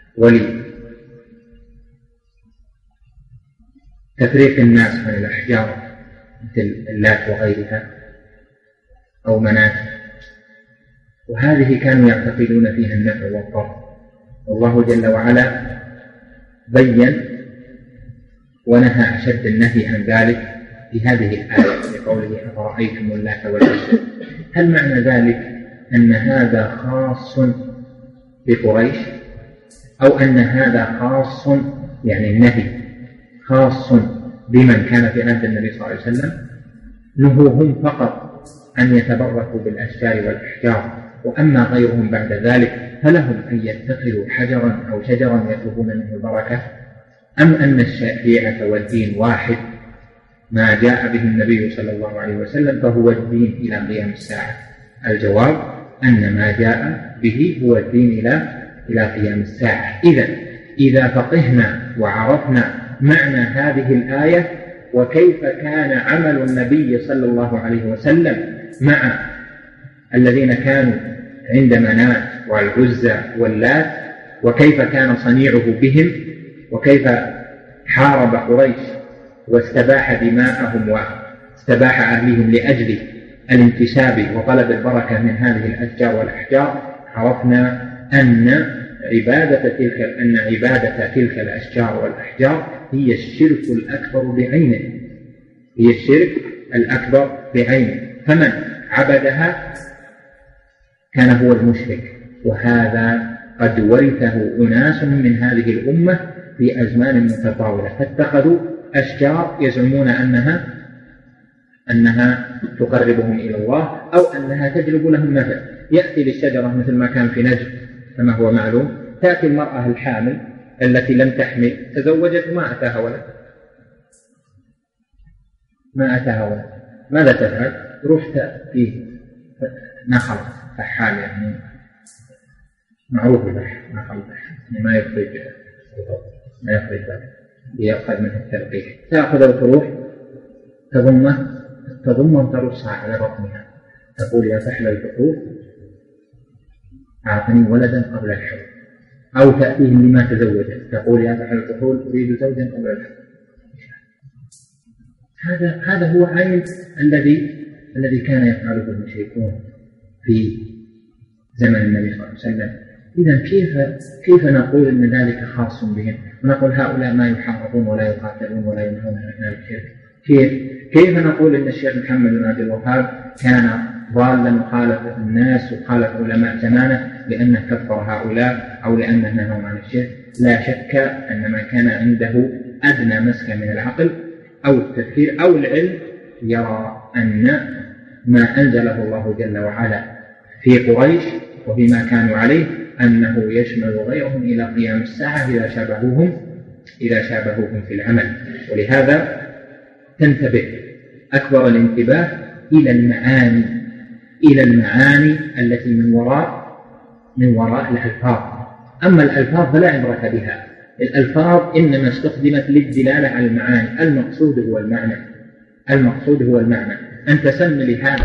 ولتفريق الناس من الأحجار مثل اللات وغيرها أو مناة، وهذه كانوا يعتقدون فيها النفع والضر، والله جل وعلا بين ونهى أشد النهي عن ذلك في هذه الآية بقوله أفرأيتم اللات والعزى. هل معنى ذلك أن هذا خاص بقريش، أو أن هذا خاص يعني النهي خاص بمن كان في عهد النبي صلى الله عليه وسلم؟ نهوهم فقط أن يتبركوا بالأشجار والأحجار، وأما غيرهم بعد ذلك فلهم أن يتخذوا حجرا أو شجرا يطلبون منه البركة؟ أم أن الشريعة والدين واحد، ما جاء به النبي صلى الله عليه وسلم فهو الدين إلى قيام الساعة؟ الجواب أن ما جاء به هو الدين إلى قيام الساعة. إذا فقهنا وعرفنا معنى هذه الآية وكيف كان عمل النبي صلى الله عليه وسلم مع الذين كانوا عند مناة والعزى واللات، وكيف كان صنيعه بهم، وكيف حارب قريش واستباح دماءهم واستباح أهلهم لأجل الانتساب وطلب البركة من هذه الأشجار والأحجار، عرفنا أن عبادة تلك الأشجار والأحجار هي الشرك الأكبر بعينه، فمن عبدها كان هو المشرك. وهذا قد ورثه أناس من هذه الأمة في أزمان متطاولة، فاتخذوا أشجار يزعمون أنها تقربهم إلى الله أو أنها تجلب لهم نفع. يأتي للشجرة مثل ما كان في نجد كما هو معلوم، تأتي المرأة الحامل التي لم تحمل تزوجت وما أتاها ولد، ماذا تفعل؟ رحت في نخل فحال، يعني معروف البحر، نخل البحر ما يخرج ذلك، ليأخذ منه التلقيح. تأخذ وتروح تضمه ترصها على بطنها، تقول يا فحل الفقور أعطني ولدا قبل الحول، أو تأتيه لما تزوجت تقول يا فحل الفقور أريد زوجا قبل الحول. هذا هو عين الذي كان يفعله المشركون في زمن النبي صلى الله عليه وسلم. إذا كيف نقول أن ذلك خاص بهم؟ ونقول هؤلاء ما يحاربون ولا يقاتلون ولا ينهون عن الشرك. كيف نقول أن الشيخ محمد بن عبد الوهاب كان ضالا وخالف الناس وخالف علماء زمانه لأنه كفر هؤلاء أو لأنه نهاهم عن الشرك؟ لا شك أن من كان عنده أدنى مسكة من العقل أو التفكير أو العلم يرى أن ما أنزله الله جل وعلا في قريش وبما كانوا عليه أنه يشمل غيرهم إلى قيام الساعة إذا شابهوهم في العمل. ولهذا تنتبه أكبر الانتباه إلى المعاني التي من وراء الألفاظ. أما الألفاظ فلا عبرة بها، الألفاظ إنما استخدمت للدلالة على المعاني، المقصود هو المعنى. أنت سم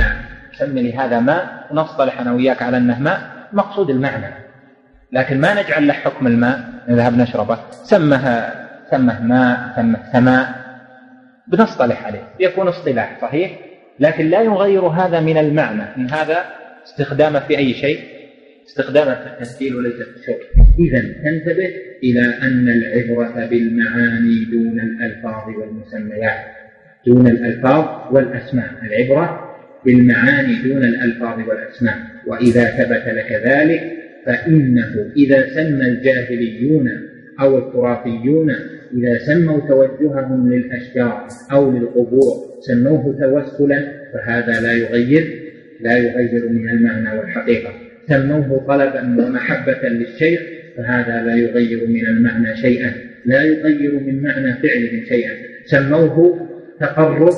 لهذا ماء، نصطلح أنا وياك على أنه ماء، مقصود المعنى، لكن ما نجعل له حكم الماء نذهب نشربه، سمه ماء، سمه سماء، بنصطلح عليه، يكون اصطلاح صحيح، لكن لا يغير هذا من المعنى، إن هذا استخدامه في أي شيء، استخدامه في التسجيل وليس في الشرك. إذن تنتبه إلى أن العبرة بالمعاني دون الألفاظ والمسميات، دون الألفاظ والأسماء، العبرة بالمعاني دون الألفاظ والأسماء. وإذا ثبت لك ذلك فإنه إذا سمى الجاهليون أو التراثيون إذا سموا توجههم للأشجار أو للقبور سموه توسلا فهذا لا يغير من المعنى والحقيقة. سموه طلبا ومحبة للشيخ فهذا لا يغير من المعنى شيئا، لا يغير من معنى فعله شيئا. سموه تقرب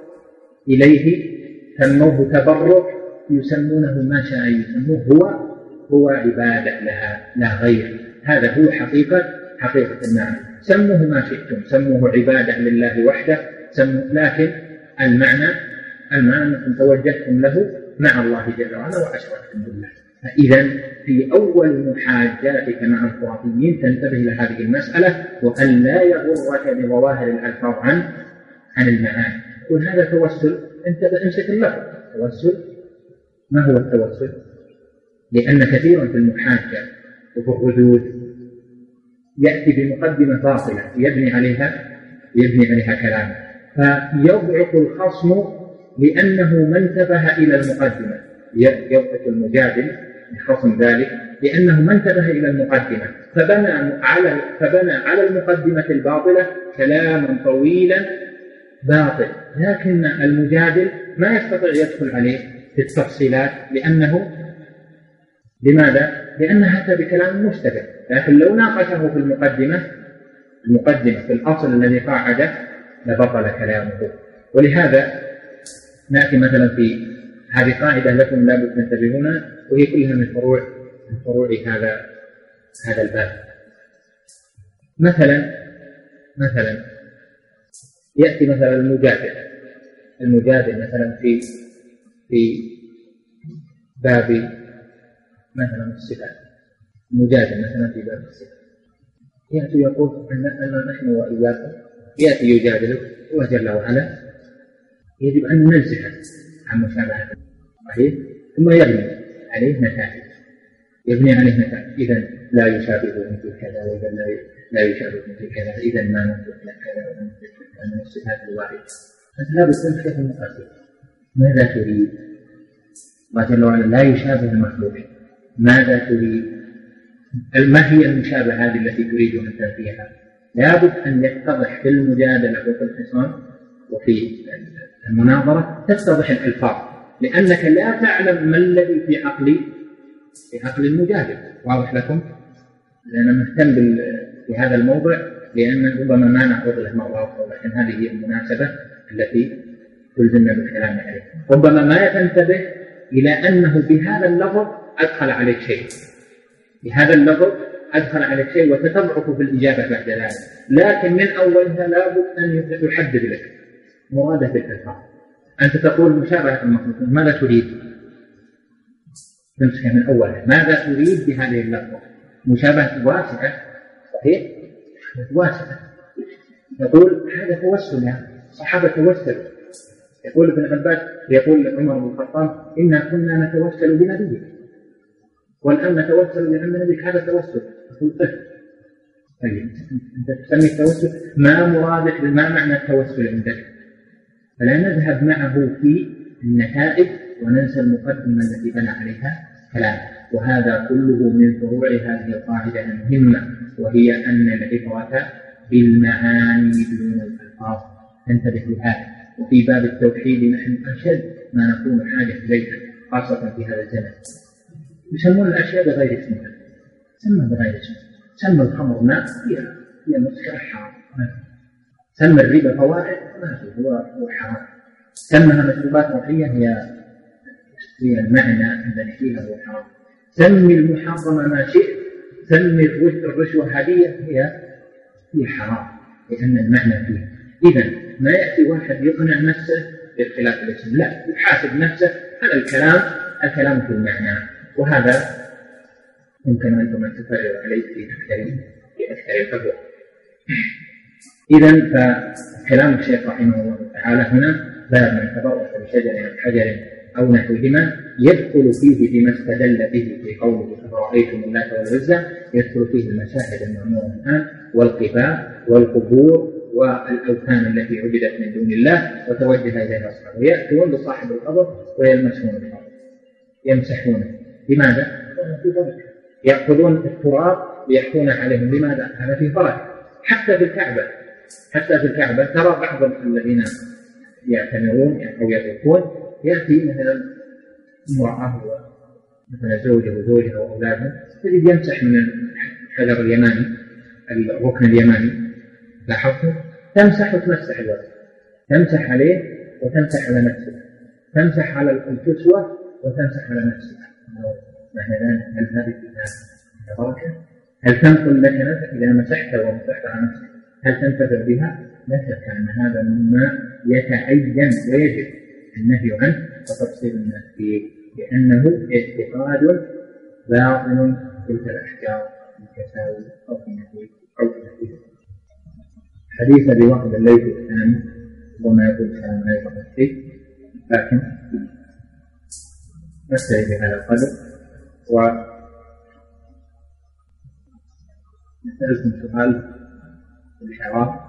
إليه، سموه تبرك، يسمونه ما شاء يسموه، هو عبادة لها لا غير. هذا هو حقيقة المعنى. سموه ما شئتم، سموه عبادة لله وحده، لكن المعنى أنكم توجهتم له مع الله جل وعلا وأشركتم بالله. فإذا في أول محاجاتك مع الخرافيين تنتبه لهذه المسألة، وأن لا يغرك بظواهر الألفاظ عن المعاني. قل هذا توسل، أنت امسك اللفظ. توسل ما هو التوسل؟ لأن كثيرا في المحاجة وفي الردود يأتي بمقدمة باطلة يبني عليها كلام، فيضعف الخصم لأنه ما انتبه إلى المقدمة. يضعف المجادل بخصم ذلك لأنه ما انتبه إلى المقدمة، فبنى على المقدمة الباطلة كلاما طويلا باطل، لكن المجادل ما يستطيع يدخل عليه في التفصيلات لماذا؟ لأنه أتى بكلام مشتبه. لكن لو ناقشه في المقدمة في الأصل الذي قاعده لبطل كلامه. ولهذا نأتي مثلا في هذه قاعدة لكم لا بد تنتبهون، وهي كلها من فروع هذا الباب. مثلا يأتي مثلا المجادل مثلا في باب مثلا الصفات، المجادل مثلا في باب الصفات يأتي يقول أن نحن وإياكم، يأتي يجادل هو جل وعلا، يجب أن ننزح عن مشابهة صحيح، ثم يبني عليه نتائج، إذا لا يشابهه مثل كذا، وإذا لا يشابهه مثل كذا، إذا ما نثبت لك كذا ولا نثبت لك من الصفات الواحدة. فأنت لا بد تنشأ في المقدمة. ماذا تريد؟ الله جل وعلا لا يشابه المخلوق. ماذا تريد؟ ما هي المشابهة هذه التي تريد أن تنفيها؟ لابد أن يتضح في المجادلة وفي الخصام وفي المناظرة تتضح الألفاظ، لأنك لا تعلم ما الذي في عقل المجادل. واضح لكم؟ لأنا مهتم بهذا الموضوع لأن ربما ما نعرض له مرة أخرى، لكن هذه هي المناسبة التي تلزمنا بالكلام عليه. ربما ما تنتبه إلى أنه بهذا اللفظ أدخل عليك شيء، بهذا اللفظ أدخل عليك شيء وتتضعف في الإجابة بعد ذلك، لكن من أولها لابد أن يحدد لك مراده بالألفاظ. أنت تقول مشابهة المخلوق، ماذا تريد؟ تمسك من أولها، ماذا تريد بهذه اللفظة؟ مشابهة واسعة، صحيح؟ واسعة. يقول هذا توسل، يعني الصحابة توسلوا. يقول ابن عباس، يقول عمر بن الخطاب: إنا كنا نتوسل بنبيك والآن نتوسل بأن نبيك، هذا توسل. طيب أنت تسمي التوسل، ما مرادك؟ ما معنى التوسل عندك؟ فلا نذهب معه في النتائج وننسى المقدمة التي بنى عليها كلام. وهذا كله من فروع هذه القاعدة المهمة، وهي أن العبرة بالمعاني دون الألفاظ. انتبه لهذا. وفي باب التوحيد نحن أشد ما نكون حاجة إليها، خاصة في هذا الزمن. يسمون الأشياء بغير اسمها، سمى بغير اسمها. سمى الخمر ماء، هي مسكرة حرام. سمى الربا فوائد، ما هو حرام. سمها مشروبات روحية، هي المعنى الذي فيها هو حرام. سمي المحرم ما شئت، سمي الرشوة هدية، هي حرام، لأن المعنى فيها. إذن ما يأتي واحد يقنع نفسه باختلاف الاسم، لا، يحاسب نفسه. هذا الكلام في المعنى، وهذا يمكن أنتم أن تفرغوا عليه في أكثر الفتوى. إذن فكلام الشيخ رحمه الله تعالى هنا: باب من تبرك بشجر أو حجر أو نحوهما، يدخل فيه بما استدل به في قوله: أفرأيتم اللات والعزى، يدخل فيه المشاهد المأمورة الآن، والقباب والقبور والأوثان التي عبدت من دون الله وتوجه إليها أصحابه. يأتون لصاحب القبر ويلمسون الأرض، يمسحونه. لماذا؟ في بركة. يأخذون التراب ليحكون عليهم. لماذا؟ هذا في بركة. حتى في الكعبة ترى بعض الذين يعتمرون أو يطوفون، يأتي مثلا امرأة مثلا زوجه وزوجها وأولاده، تجد يمسح من الحجر اليماني، الركن اليماني. لاحظتم؟ تمسح وتمسح الوجه، تمسح عليه وتمسح على نفسه، تمسح على الكسوة وتمسح على نفسه. هل هذه فيها بركة؟ هل تنقل لك نفسك إذا مسحت ومسحت على نفسك؟ هل تنتفع بها؟ لا شك أن هذا مما يتعين ويجب النهي عنه وتفصيل الناس فيه، لأنه اعتقاد باطل تلك الأحجار الكساوي أو في نفسه أو في نفسه. حديث بوقت الليل الثاني وما يقول كلام لا يفقد فيه، لكن نستعي بهذا القدر. ونسألكم سؤال في الحوار: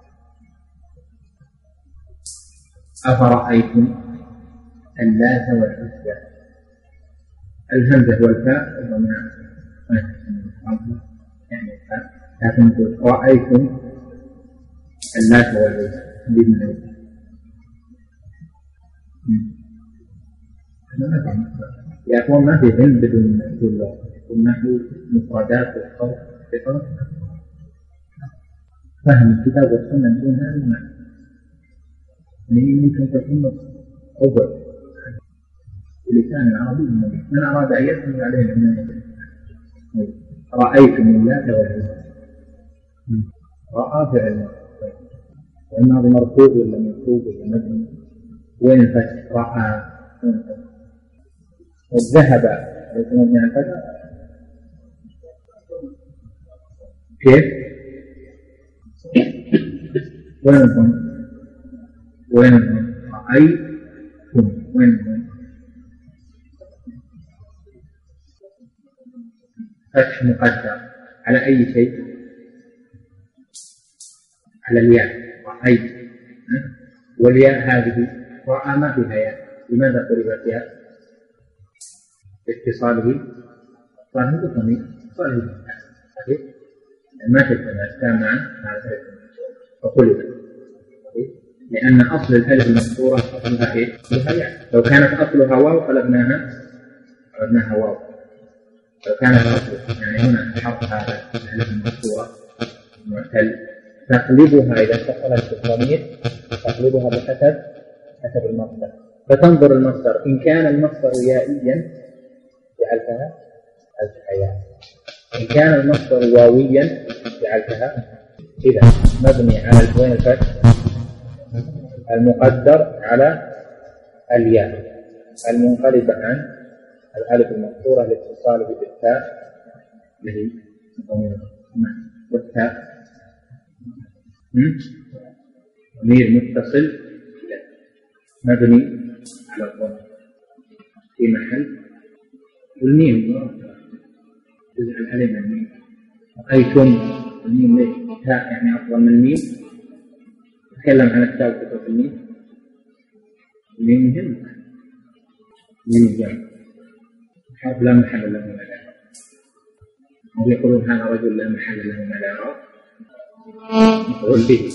أفرأيتم اللات والعزى؟ الهمزة والفاء وما يعني الفاء، لكن رأيتم اللات والعزى بالنسبة يكون ما في علم بدون النحو مفردات والصرف بصرف. فهم الكتاب والسنة بدون هذا المعنى ممكن تكون أفضل بلسان العربي. من أراد أن يفهم عليه المعنى: رأيتم اللات والعزى. رأى فعل، والماضي مرفوع ولا منصوب ولا مجنون؟ وين الفتح؟ رأى. والذهب يكون من الفتح كيف؟ وين رأيتم؟ وين فتح مقدر على أي شيء؟ على الياء. رأيت، والياء هذه رأى ما فيها ياء. لماذا قربت ياء؟ اتصاله بالضمير، اتصاله ما تجتمع كما فقلبت، لأن أصل الألف المكسورة أصلها إيه؟ لو كانت أصلها واو قلبناها واو. لو كانت أصلها يعني هنا حرف هذا الألف المكسورة المعتل، تقلبها إذا اتصلت بالضمير تقلبها بحسب المصدر. فتنظر المصدر، إن كان المصدر يائيا جعلتها ياء، إن كان المصدر واويا جعلتها إذا مبني على وين الفتح المقدر على الياء المنقلبة عن الألف المكسورة لاتصاله بالتاء الذي والتاء ضمير متصل مبني على الضم في محل والميم جزء الألف من الميم رأيتم الميم ليش تاء يعني أفضل من الميم نتكلم عن التاء وكتب الميم مهم من جمع حرف لا محل له من الإعراب ويقولون هذا رجل لا محل له من الإعراب مفعول به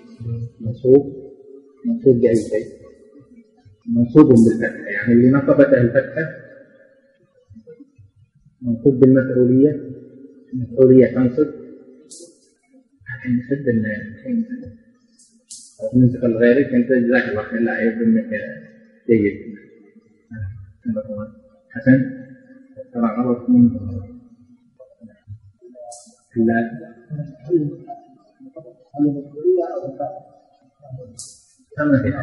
منصوب بأي شيء منصوب بالفتحة يعني اللي نصبته الفتحة منصوب بالمفعولية المفعولية تنصب لكن نسد الشيء ننتقل غيرك أنت جزاك الله خير لا يبدو أنك جيد حسن ترى غلط من لا ما في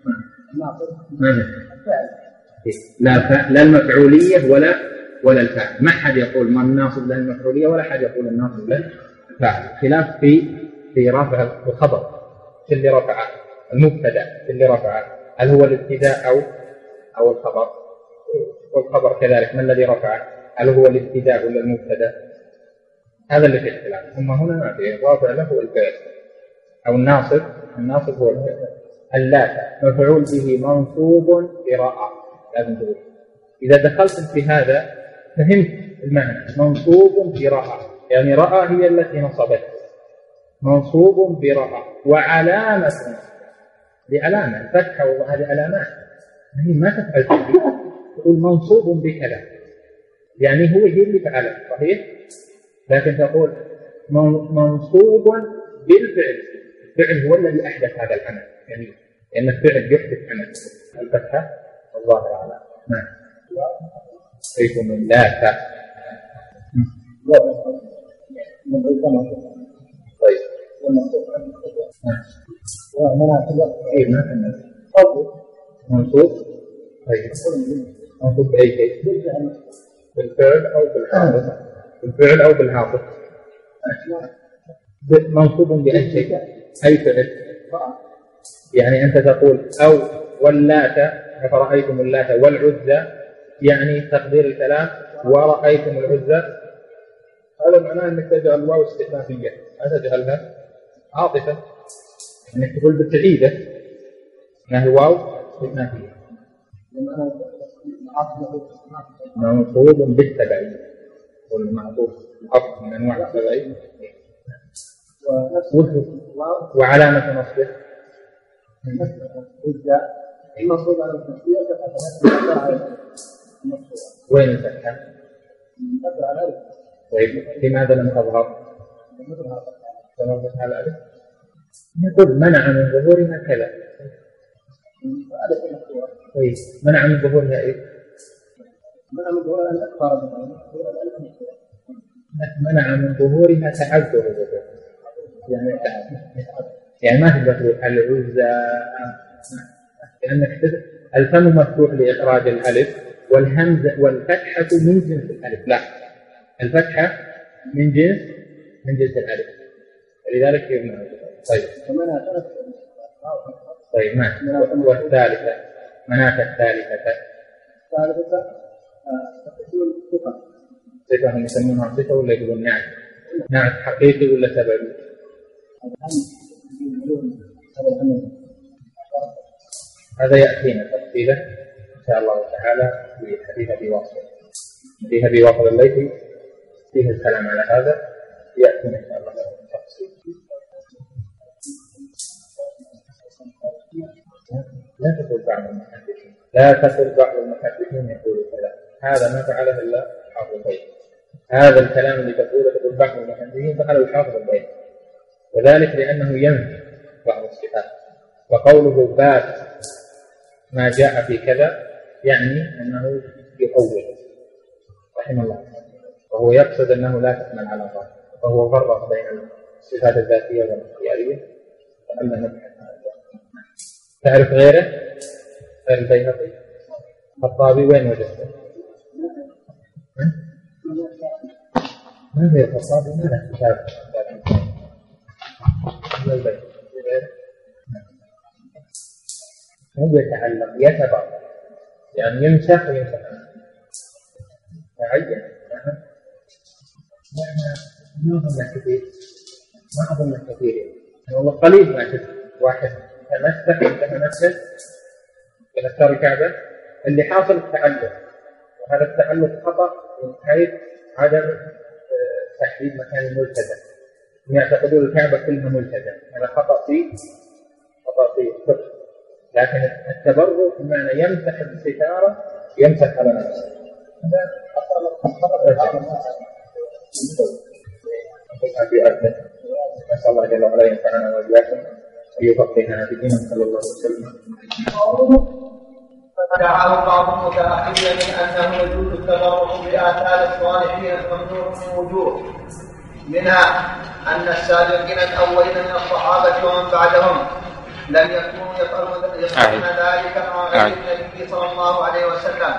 لا المفعولية ولا الفاعل ما حد يقول ما الناصب له المفعولية ولا حد يقول الناصب له الفاعل خلاف في رفع الخبر في اللي رفع المبتدأ في اللي رفع هل هو الابتداء أو الخبر والخبر كذلك ما الذي رفع هل هو الابتداء ولا المبتدأ هذا اللي في اختلاف ثم هنا ما في الرافع له هو الفعل أو الناصب هو الفعل اللات مفعول به منصوب برأى لازم تقول إذا دخلت في هذا فهمت المعنى منصوب برأى يعني رأى هي التي نصبت منصوب برأى وعلامة بعلامة الفتحة وهذه علامات هي ما تفعل تقول منصوب بكذا يعني هو اللي فعله صحيح لكن تقول منصوب بالفعل الفعل هو الذي أحدث هذا العمل يعني لأن الفعل يحدث عمل الفتحة والظاهر على نعم كيف من لا طيب منصوب طيب منصوب بأي شيء بالفعل أو بالحاصل منصوب بأي شيء أي فعل يعني أنت تقول أو واللات فرأيتم اللات والعزى يعني تقدير الكلام ورأيتم العزى هذا معناه أنك تجعل الواو استئنافية لا تجعلها عاطفة أنك تقول بالتعيدة أنها الواو استئنافية منصوب بالتبعية والمعطوف العطف من أنواع التبعية وعلامة نصبه المنصوب على التسوية وين الفتحة؟ طيب لماذا لم تظهر؟ تنظر على الألف نقول منع من ظهورها كذا طيب منع من ظهورها إيه؟ منع من ظهورها تعذر يعني ما تقدر تقول العزى لأنك الفم مفتوح لإخراج الألف والهمزة والفتحة من جنس الألف لا الفتحة من جنس الألف لذلك يمنع طيب ما والثالثة مناة الثالثة صفة هم يسمونها صفة ولا يقولون نعت حقيقي ولا سببي هذا يأتينا تفصيلا إن شاء الله تعالى في حديث أبي واصل الليثي فيه الكلام على هذا يأتينا إن شاء الله تفصيل لا تقول بعض المحدثين يقول كذا هذا ما فعله إلا حافظ البيت هذا الكلام اللي تقول بعض المحدثين فعله الحافظ البيت وذلك لأنه ينفي بعض الصفات وقوله بات ما جاء في كذا يعني أنه يؤول رحمه الله وهو يقصد أنه لا تحمل على ظاهر، فهو فرق بين الصفات الذاتية والاختيارية. فأما نبحث عن تعرف غيره غير البيهقي الخطابي وين وجدته؟ ما هي الخطابي؟ ما له كتاب من البيت هو يتعلق يتبع يعني يمسح ويمسح معين. ما أظن كثير يعني والله قليل ما شفت واحد تمسح وانتهى نفسه من أثار الكعبة اللي حاصل التعلق، وهذا التعلق خطأ من حيث عدم تحديد مكان الملتزم. يعتقدون الكعبة كلها ملتزم، هذا خطأ فيه الفقه. لكن التبرك بمعنى يمسح الستارة يمسح على نفسه. نسأل الله جل وعلا ينفعنا وإياكم ويفقهنا في دينه صلى الله عليه وسلم. فدعاه بعض المتأخرين من أنه يجوز التبرك بآثار الصالحين الممنوع من وجوه، منها أن السابقين الأولين من الصحابة ومن بعدهم لم يكونوا يفعلون ذلك مع غير النبي صلى الله عليه وسلم.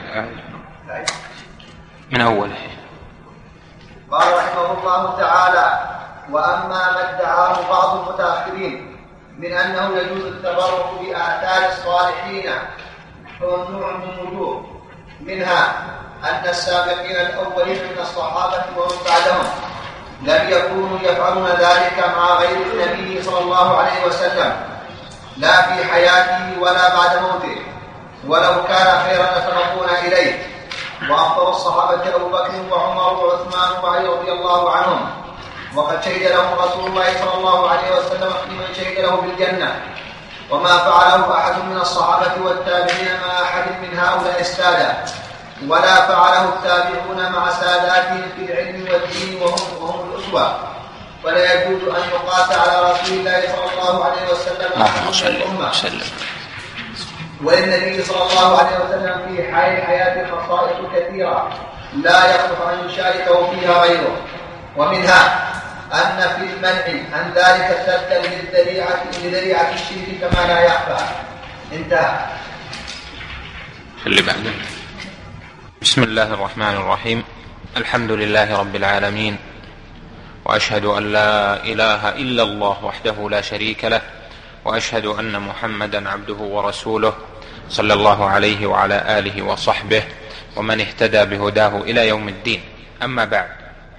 من أول قال رحمه الله تعالى: وأما ما ادعاه بعض المتأخرين من أنه يجوز التبرك بآثار الصالحين فممنوع من وجوه، منها أن السابقين الأولين من الصحابة ومن بعدهم لم يكونوا يفعلون ذلك مع غير النبي صلى الله عليه وسلم لا في حياته ولا بعد موته، ولو كان خيرا لسبقون إليه. وأفضل الصحابة أبو بكر وعمر وعثمان وعلي رضي الله عنهم، وقد شهد لهم رسول الله صلى الله عليه وسلم فيمن شهد له بالجنة، وما فعله أحد من الصحابة والتابعين مع أحد من هؤلاء السادة، ولا فعله التابعون مع ساداتهم في العلم والدين وهم الأسوة. ولا يجوز أن يقاس على رسول الله صلى الله عليه وسلم وللنبي صلى الله عليه وسلم في حال حياة خصائص كثيرة لا يصلح أن يشاركه فيها غيره، ومنها أن في المنع عن ذلك سدا لذريعة الشرك كما لا يخفى. انتهى. اللي بعده. بسم الله الرحمن الرحيم. الحمد لله رب العالمين، وأشهد أن لا إله إلا الله وحده لا شريك له، وأشهد أن محمدا عبده ورسوله صلى الله عليه وعلى آله وصحبه ومن اهتدى بهداه إلى يوم الدين. أما بعد،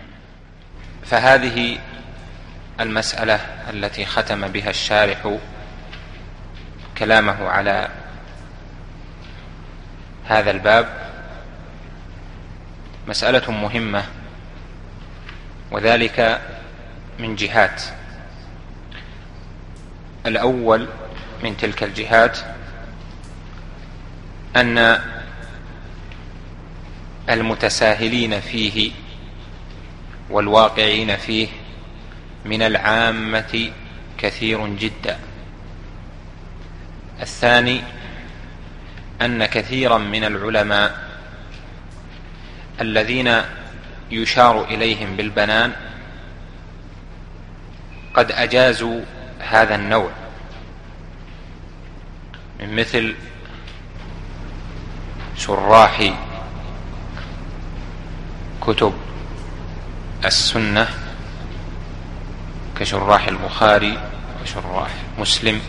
فهذه المسألة التي ختم بها الشارح كلامه على هذا الباب مسألة مهمة، وذلك من جهات. الأول من تلك الجهات أن المتساهلين فيه والواقعين فيه من العامة كثير جدا. الثاني أن كثيرا من العلماء الذين يشار إليهم بالبنان قد أجازوا هذا النوع، من مثل شراح كتب السنة كشراح البخاري وشراح مسلم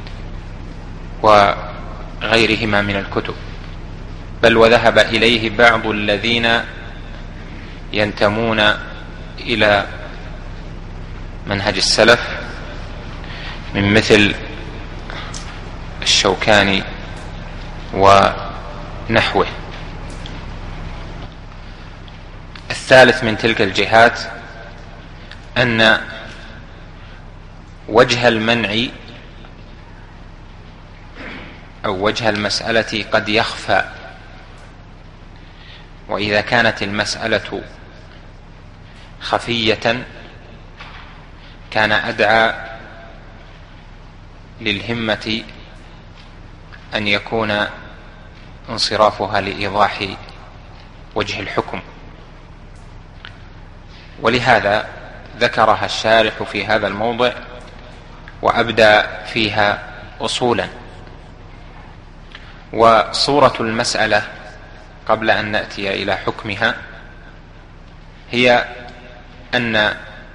وغيرهما من الكتب، بل وذهب إليه بعض الذين ينتمون إلى منهج السلف من مثل الشوكاني ونحوه. الثالث من تلك الجهات أن وجه المنع أو وجه المسألة قد يخفى، وإذا كانت المسألة خفية كان أدعى للهمة أن يكون انصرافها لإيضاح وجه الحكم، ولهذا ذكرها الشارح في هذا الموضع وأبدى فيها أصولا. وصورة المسألة قبل أن نأتي إلى حكمها هي أن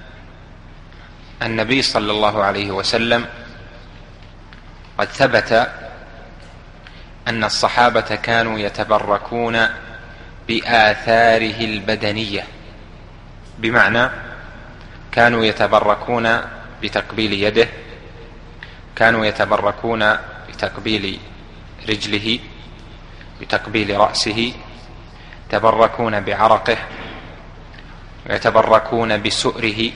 النبي صلى الله عليه وسلم قد ثبت أن الصحابة كانوا يتبركون بآثاره البدنية، بمعنى كانوا يتبركون بتقبيل يده، كانوا يتبركون بتقبيل رجله، بتقبيل رأسه، يتبركون بعرقه، يتبركون بسؤره،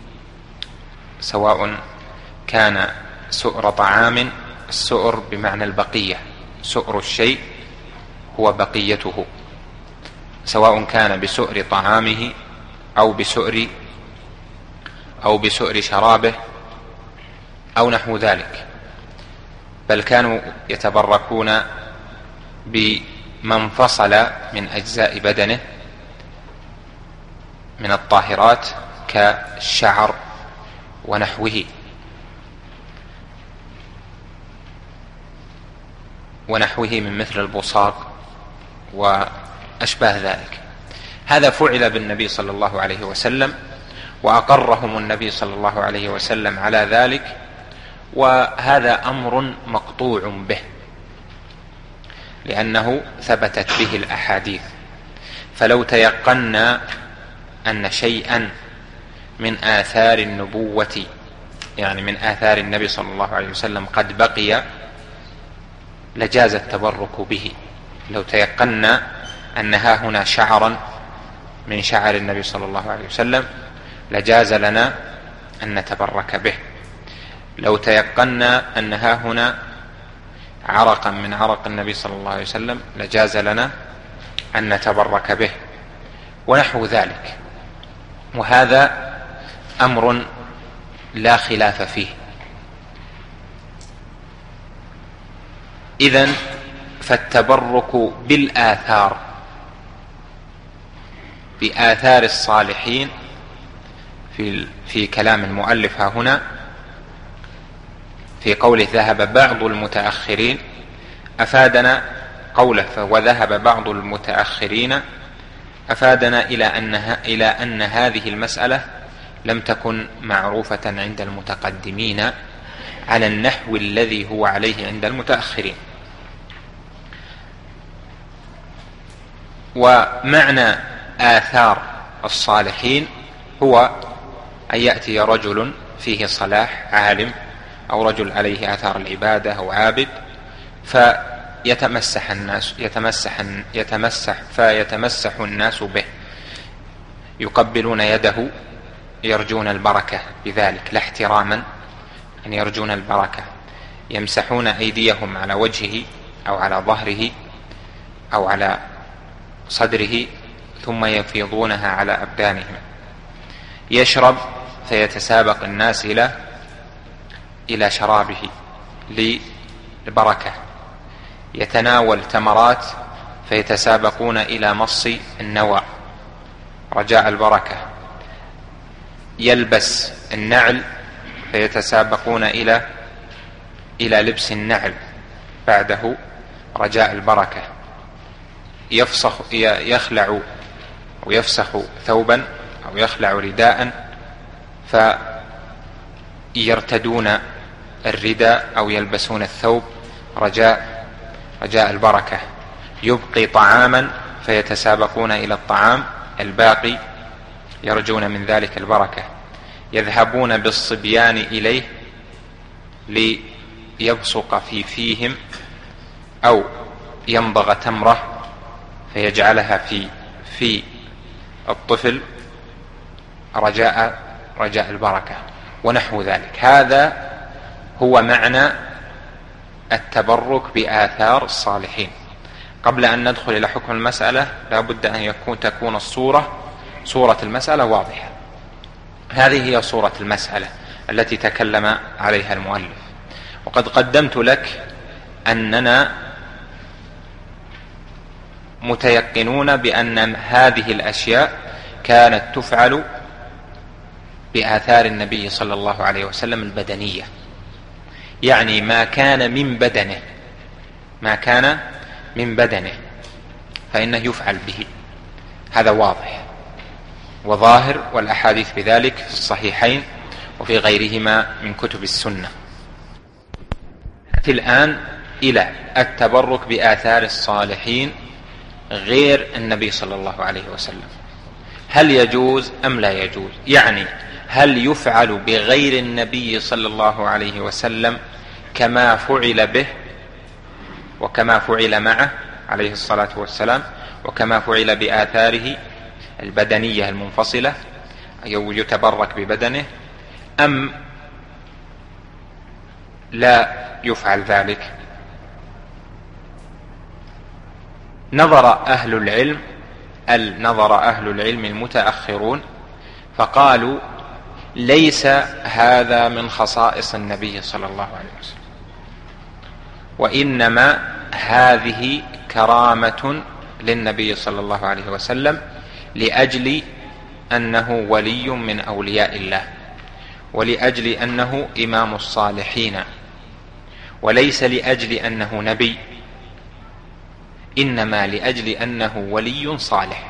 سواء كان سؤر طعام، السؤر بمعنى البقية، سؤر الشيء هو بقيته، سواء كان بسؤر طعامه أو بسؤر شرابه أو نحو ذلك. بل كانوا يتبركون بما انفصل من أجزاء بدنه من الطاهرات كالشعر ونحوه من مثل البصاق وأشباه ذلك. هذا فعل بالنبي صلى الله عليه وسلم، وأقرهم النبي صلى الله عليه وسلم على ذلك، وهذا أمر مقطوع به لأنه ثبتت به الأحاديث. فلو تيقنا أن شيئا من آثار النبوة، يعني من آثار النبي صلى الله عليه وسلم، قد بقي لجاز التبرك به. لو تيقنا أن ها هنا شعرا من شعر النبي صلى الله عليه وسلم لجاز لنا أن نتبرك به. لو تيقنا أن ها هنا عرقا من عرق النبي صلى الله عليه وسلم لجاز لنا أن نتبرك به ونحو ذلك. وهذا أمر لا خلاف فيه. إذن فالتبرك بآثار الصالحين في كلام المؤلف ها هنا في قوله ذهب بعض المتأخرين، أفادنا قوله وذهب بعض المتأخرين أفادنا إلى أن هذه المسألة لم تكن معروفة عند المتقدمين على النحو الذي هو عليه عند المتأخرين. ومعنى آثار الصالحين هو أن يأتي رجل فيه صلاح عالم، أو رجل عليه آثار العبادة أو عابد، فيتمسح الناس به، يقبلون يده يرجون البركة بذلك، لا احتراما، أن يرجون البركة، يمسحون أيديهم على وجهه أو على ظهره أو على صدره ثم يفيضونها على أبدانهم. يشرب فيتسابق الناس إلى شرابه للبركة. يتناول تمرات فيتسابقون إلى مص النوى رجاء البركة. يلبس النعل فيتسابقون إلى لبس النعل بعده رجاء البركة. يخلع أو يفسخ ثوبا أو يخلع رداء فيرتدون الرداء أو يلبسون الثوب رجاء البركة. يبقي طعاما فيتسابقون إلى الطعام الباقي يرجون من ذلك البركة. يذهبون بالصبيان إليه ليبصق في فيهم أو يمضغ تمرة فيجعلها في الطفل رجاء البركة ونحو ذلك. هذا هو معنى التبرك بآثار الصالحين. قبل أن ندخل إلى حكم المسألة لا بد أن تكون صورة المسألة واضحة. هذه هي صورة المسألة التي تكلم عليها المؤلف. وقد قدمت لك أننا متيقنون بأن هذه الأشياء كانت تفعل بآثار النبي صلى الله عليه وسلم البدنية، يعني ما كان من بدنه فإنه يفعل به. هذا واضح وظاهر، والأحاديث بذلك في الصحيحين وفي غيرهما من كتب السنة. الآن إلى التبرك بآثار الصالحين غير النبي صلى الله عليه وسلم، هل يجوز أم لا يجوز؟ يعني هل يفعل بغير النبي صلى الله عليه وسلم كما فعل به وكما فعل معه عليه الصلاة والسلام، وكما فعل بآثاره البدنية المنفصلة أو يتبرك ببدنه، أم لا يفعل ذلك؟ نظر أهل العلم المتأخرون فقالوا ليس هذا من خصائص النبي صلى الله عليه وسلم، وإنما هذه كرامة للنبي صلى الله عليه وسلم لأجل أنه ولي من أولياء الله، ولأجل أنه إمام الصالحين، وليس لأجل أنه نبي، إنما لأجل أنه ولي صالح.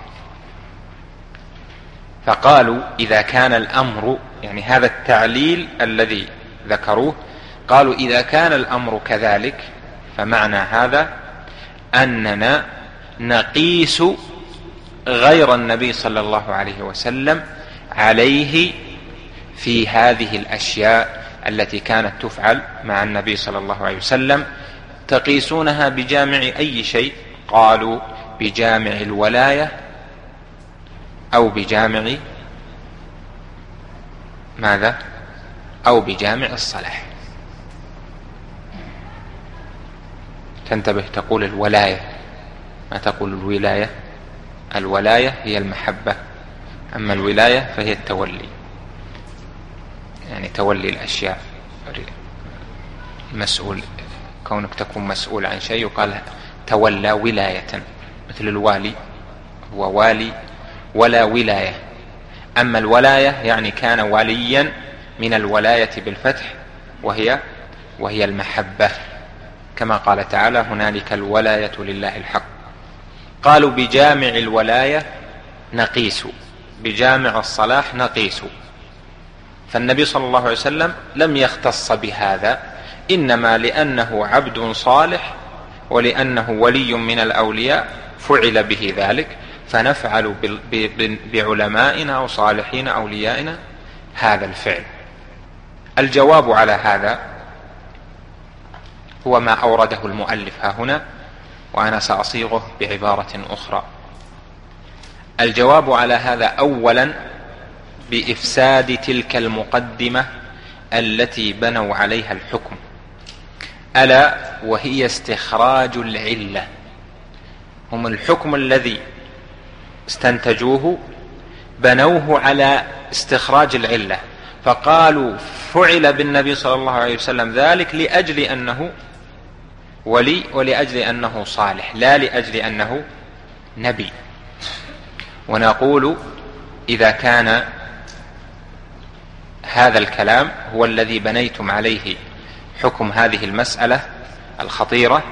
فقالوا إذا كان الأمر، يعني هذا التعليل الذي ذكروه، قالوا إذا كان الأمر كذلك فمعنى هذا أننا نقيس غير النبي صلى الله عليه وسلم عليه في هذه الأشياء التي كانت تفعل مع النبي صلى الله عليه وسلم. تقيسونها بجامع أي شيء؟ قالوا بجامع الولاية أو بجامع ماذا؟ أو بجامع الصلاح. تنتبه، تقول الولاية ما تقول الولاية. الولاية هي المحبة، أما الولاية فهي التولي، يعني تولي الأشياء، مسؤول، كونك تكون مسؤول عن شيء يقال تولى ولاية، مثل الوالي هو والي ولا ولاية. أما الولاية يعني كان وليا من الولاية بالفتح، وهي المحبة، كما قال تعالى هنالك الولاية لله الحق. قالوا بجامع الولاية نقيس، بجامع الصلاح نقيس. فالنبي صلى الله عليه وسلم لم يختص بهذا، إنما لأنه عبد صالح ولأنه ولي من الأولياء فعل به ذلك، فنفعل بعلمائنا وصالحين أوليائنا هذا الفعل. الجواب على هذا هو ما أورده المؤلف ها هنا، وأنا سأصيغه بعبارة أخرى. الجواب على هذا أولا بإفساد تلك المقدمة التي بنوا عليها الحكم، ألا وهي استخراج العلة. هم الحكم الذي استنتجوه بنوه على استخراج العلة، فقالوا فعل بالنبي صلى الله عليه وسلم ذلك لأجل أنه ولي ولأجل أنه صالح، لا لأجل أنه نبي. ونقول إذا كان هذا الكلام هو الذي بنيتم عليه حكم هذه المسألة الخطيرة،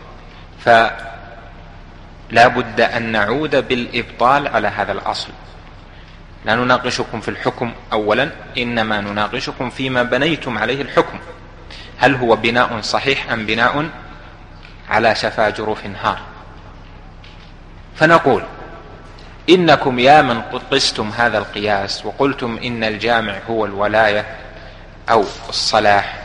فلا بد أن نعود بالإبطال على هذا الأصل. لا نناقشكم في الحكم أولا، إنما نناقشكم فيما بنيتم عليه الحكم، هل هو بناء صحيح أم بناء على شفا جروف نهار. فنقول إنكم يا من قستم هذا القياس وقلتم إن الجامع هو الولاية أو الصلاح،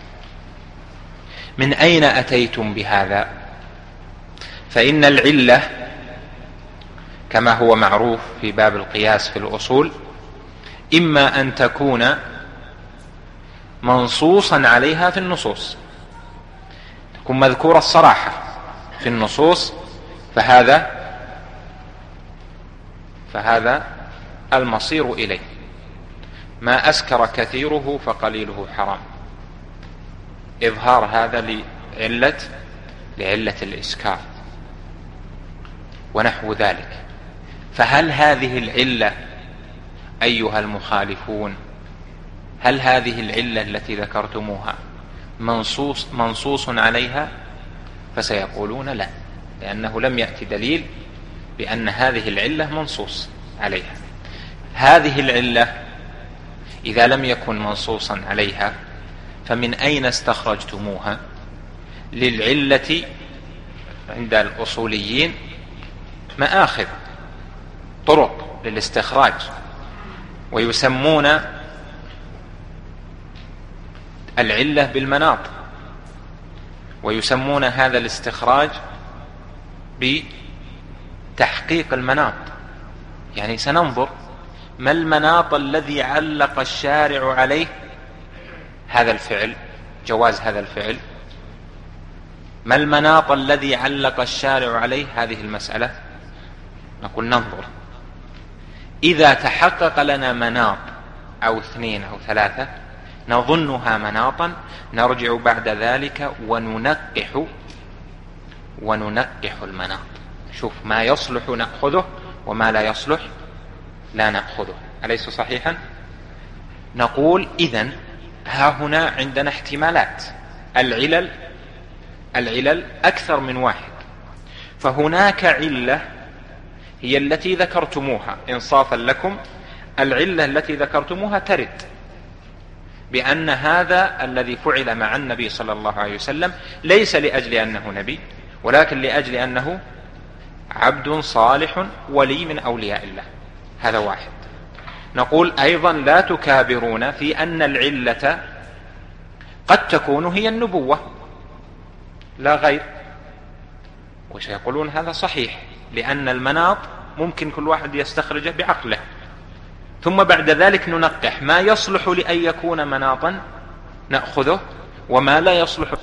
من أين أتيتم بهذا؟ فإن العلة كما هو معروف في باب القياس في الأصول إما أن تكون منصوصا عليها في النصوص، تكون مذكورة الصراحة في النصوص، فهذا المصير إليه. ما أسكر كثيره فقليله حرام، إظهار هذا لعلة الإسكار ونحو ذلك. فهل هذه العلة أيها المخالفون هل هذه العلة التي ذكرتموها منصوص عليها؟ فسيقولون لا، لأنه لم يأتي دليل بأن هذه العلة منصوص عليها. هذه العلة إذا لم يكن منصوصا عليها فمن أين استخرجتموها؟ للعلة عند الأصوليين مآخذ، طرق للاستخراج، ويسمون العلة بالمناط، ويسمون هذا الاستخراج بتحقيق المناط. يعني سننظر ما المناط الذي علق الشارع عليه هذا الفعل، جواز هذا الفعل، ما المناط الذي علق الشارع عليه هذه المسألة. نقول ننظر، إذا تحقق لنا مناط أو 2 أو 3 نظنها مناطا، نرجع بعد ذلك وننقح المناط، شوف ما يصلح نأخذه وما لا يصلح لا نأخذه. أليس صحيحا؟ نقول إذن ها هنا عندنا احتمالات، العلل أكثر من واحد، فهناك علة هي التي ذكرتموها إنصافا لكم، العلة التي ذكرتموها ترد بأن هذا الذي فعل مع النبي صلى الله عليه وسلم ليس لأجل أنه نبي، ولكن لأجل أنه عبد صالح ولي من أولياء الله. هذا واحد. نقول أيضا لا تكابرون في أن العلة قد تكون هي النبوة لا غير، وسيقولون هذا صحيح، لأن المناط ممكن كل واحد يستخرجه بعقله، ثم بعد ذلك ننقح ما يصلح لأن يكون مناطا نأخذه، وما لا يصلح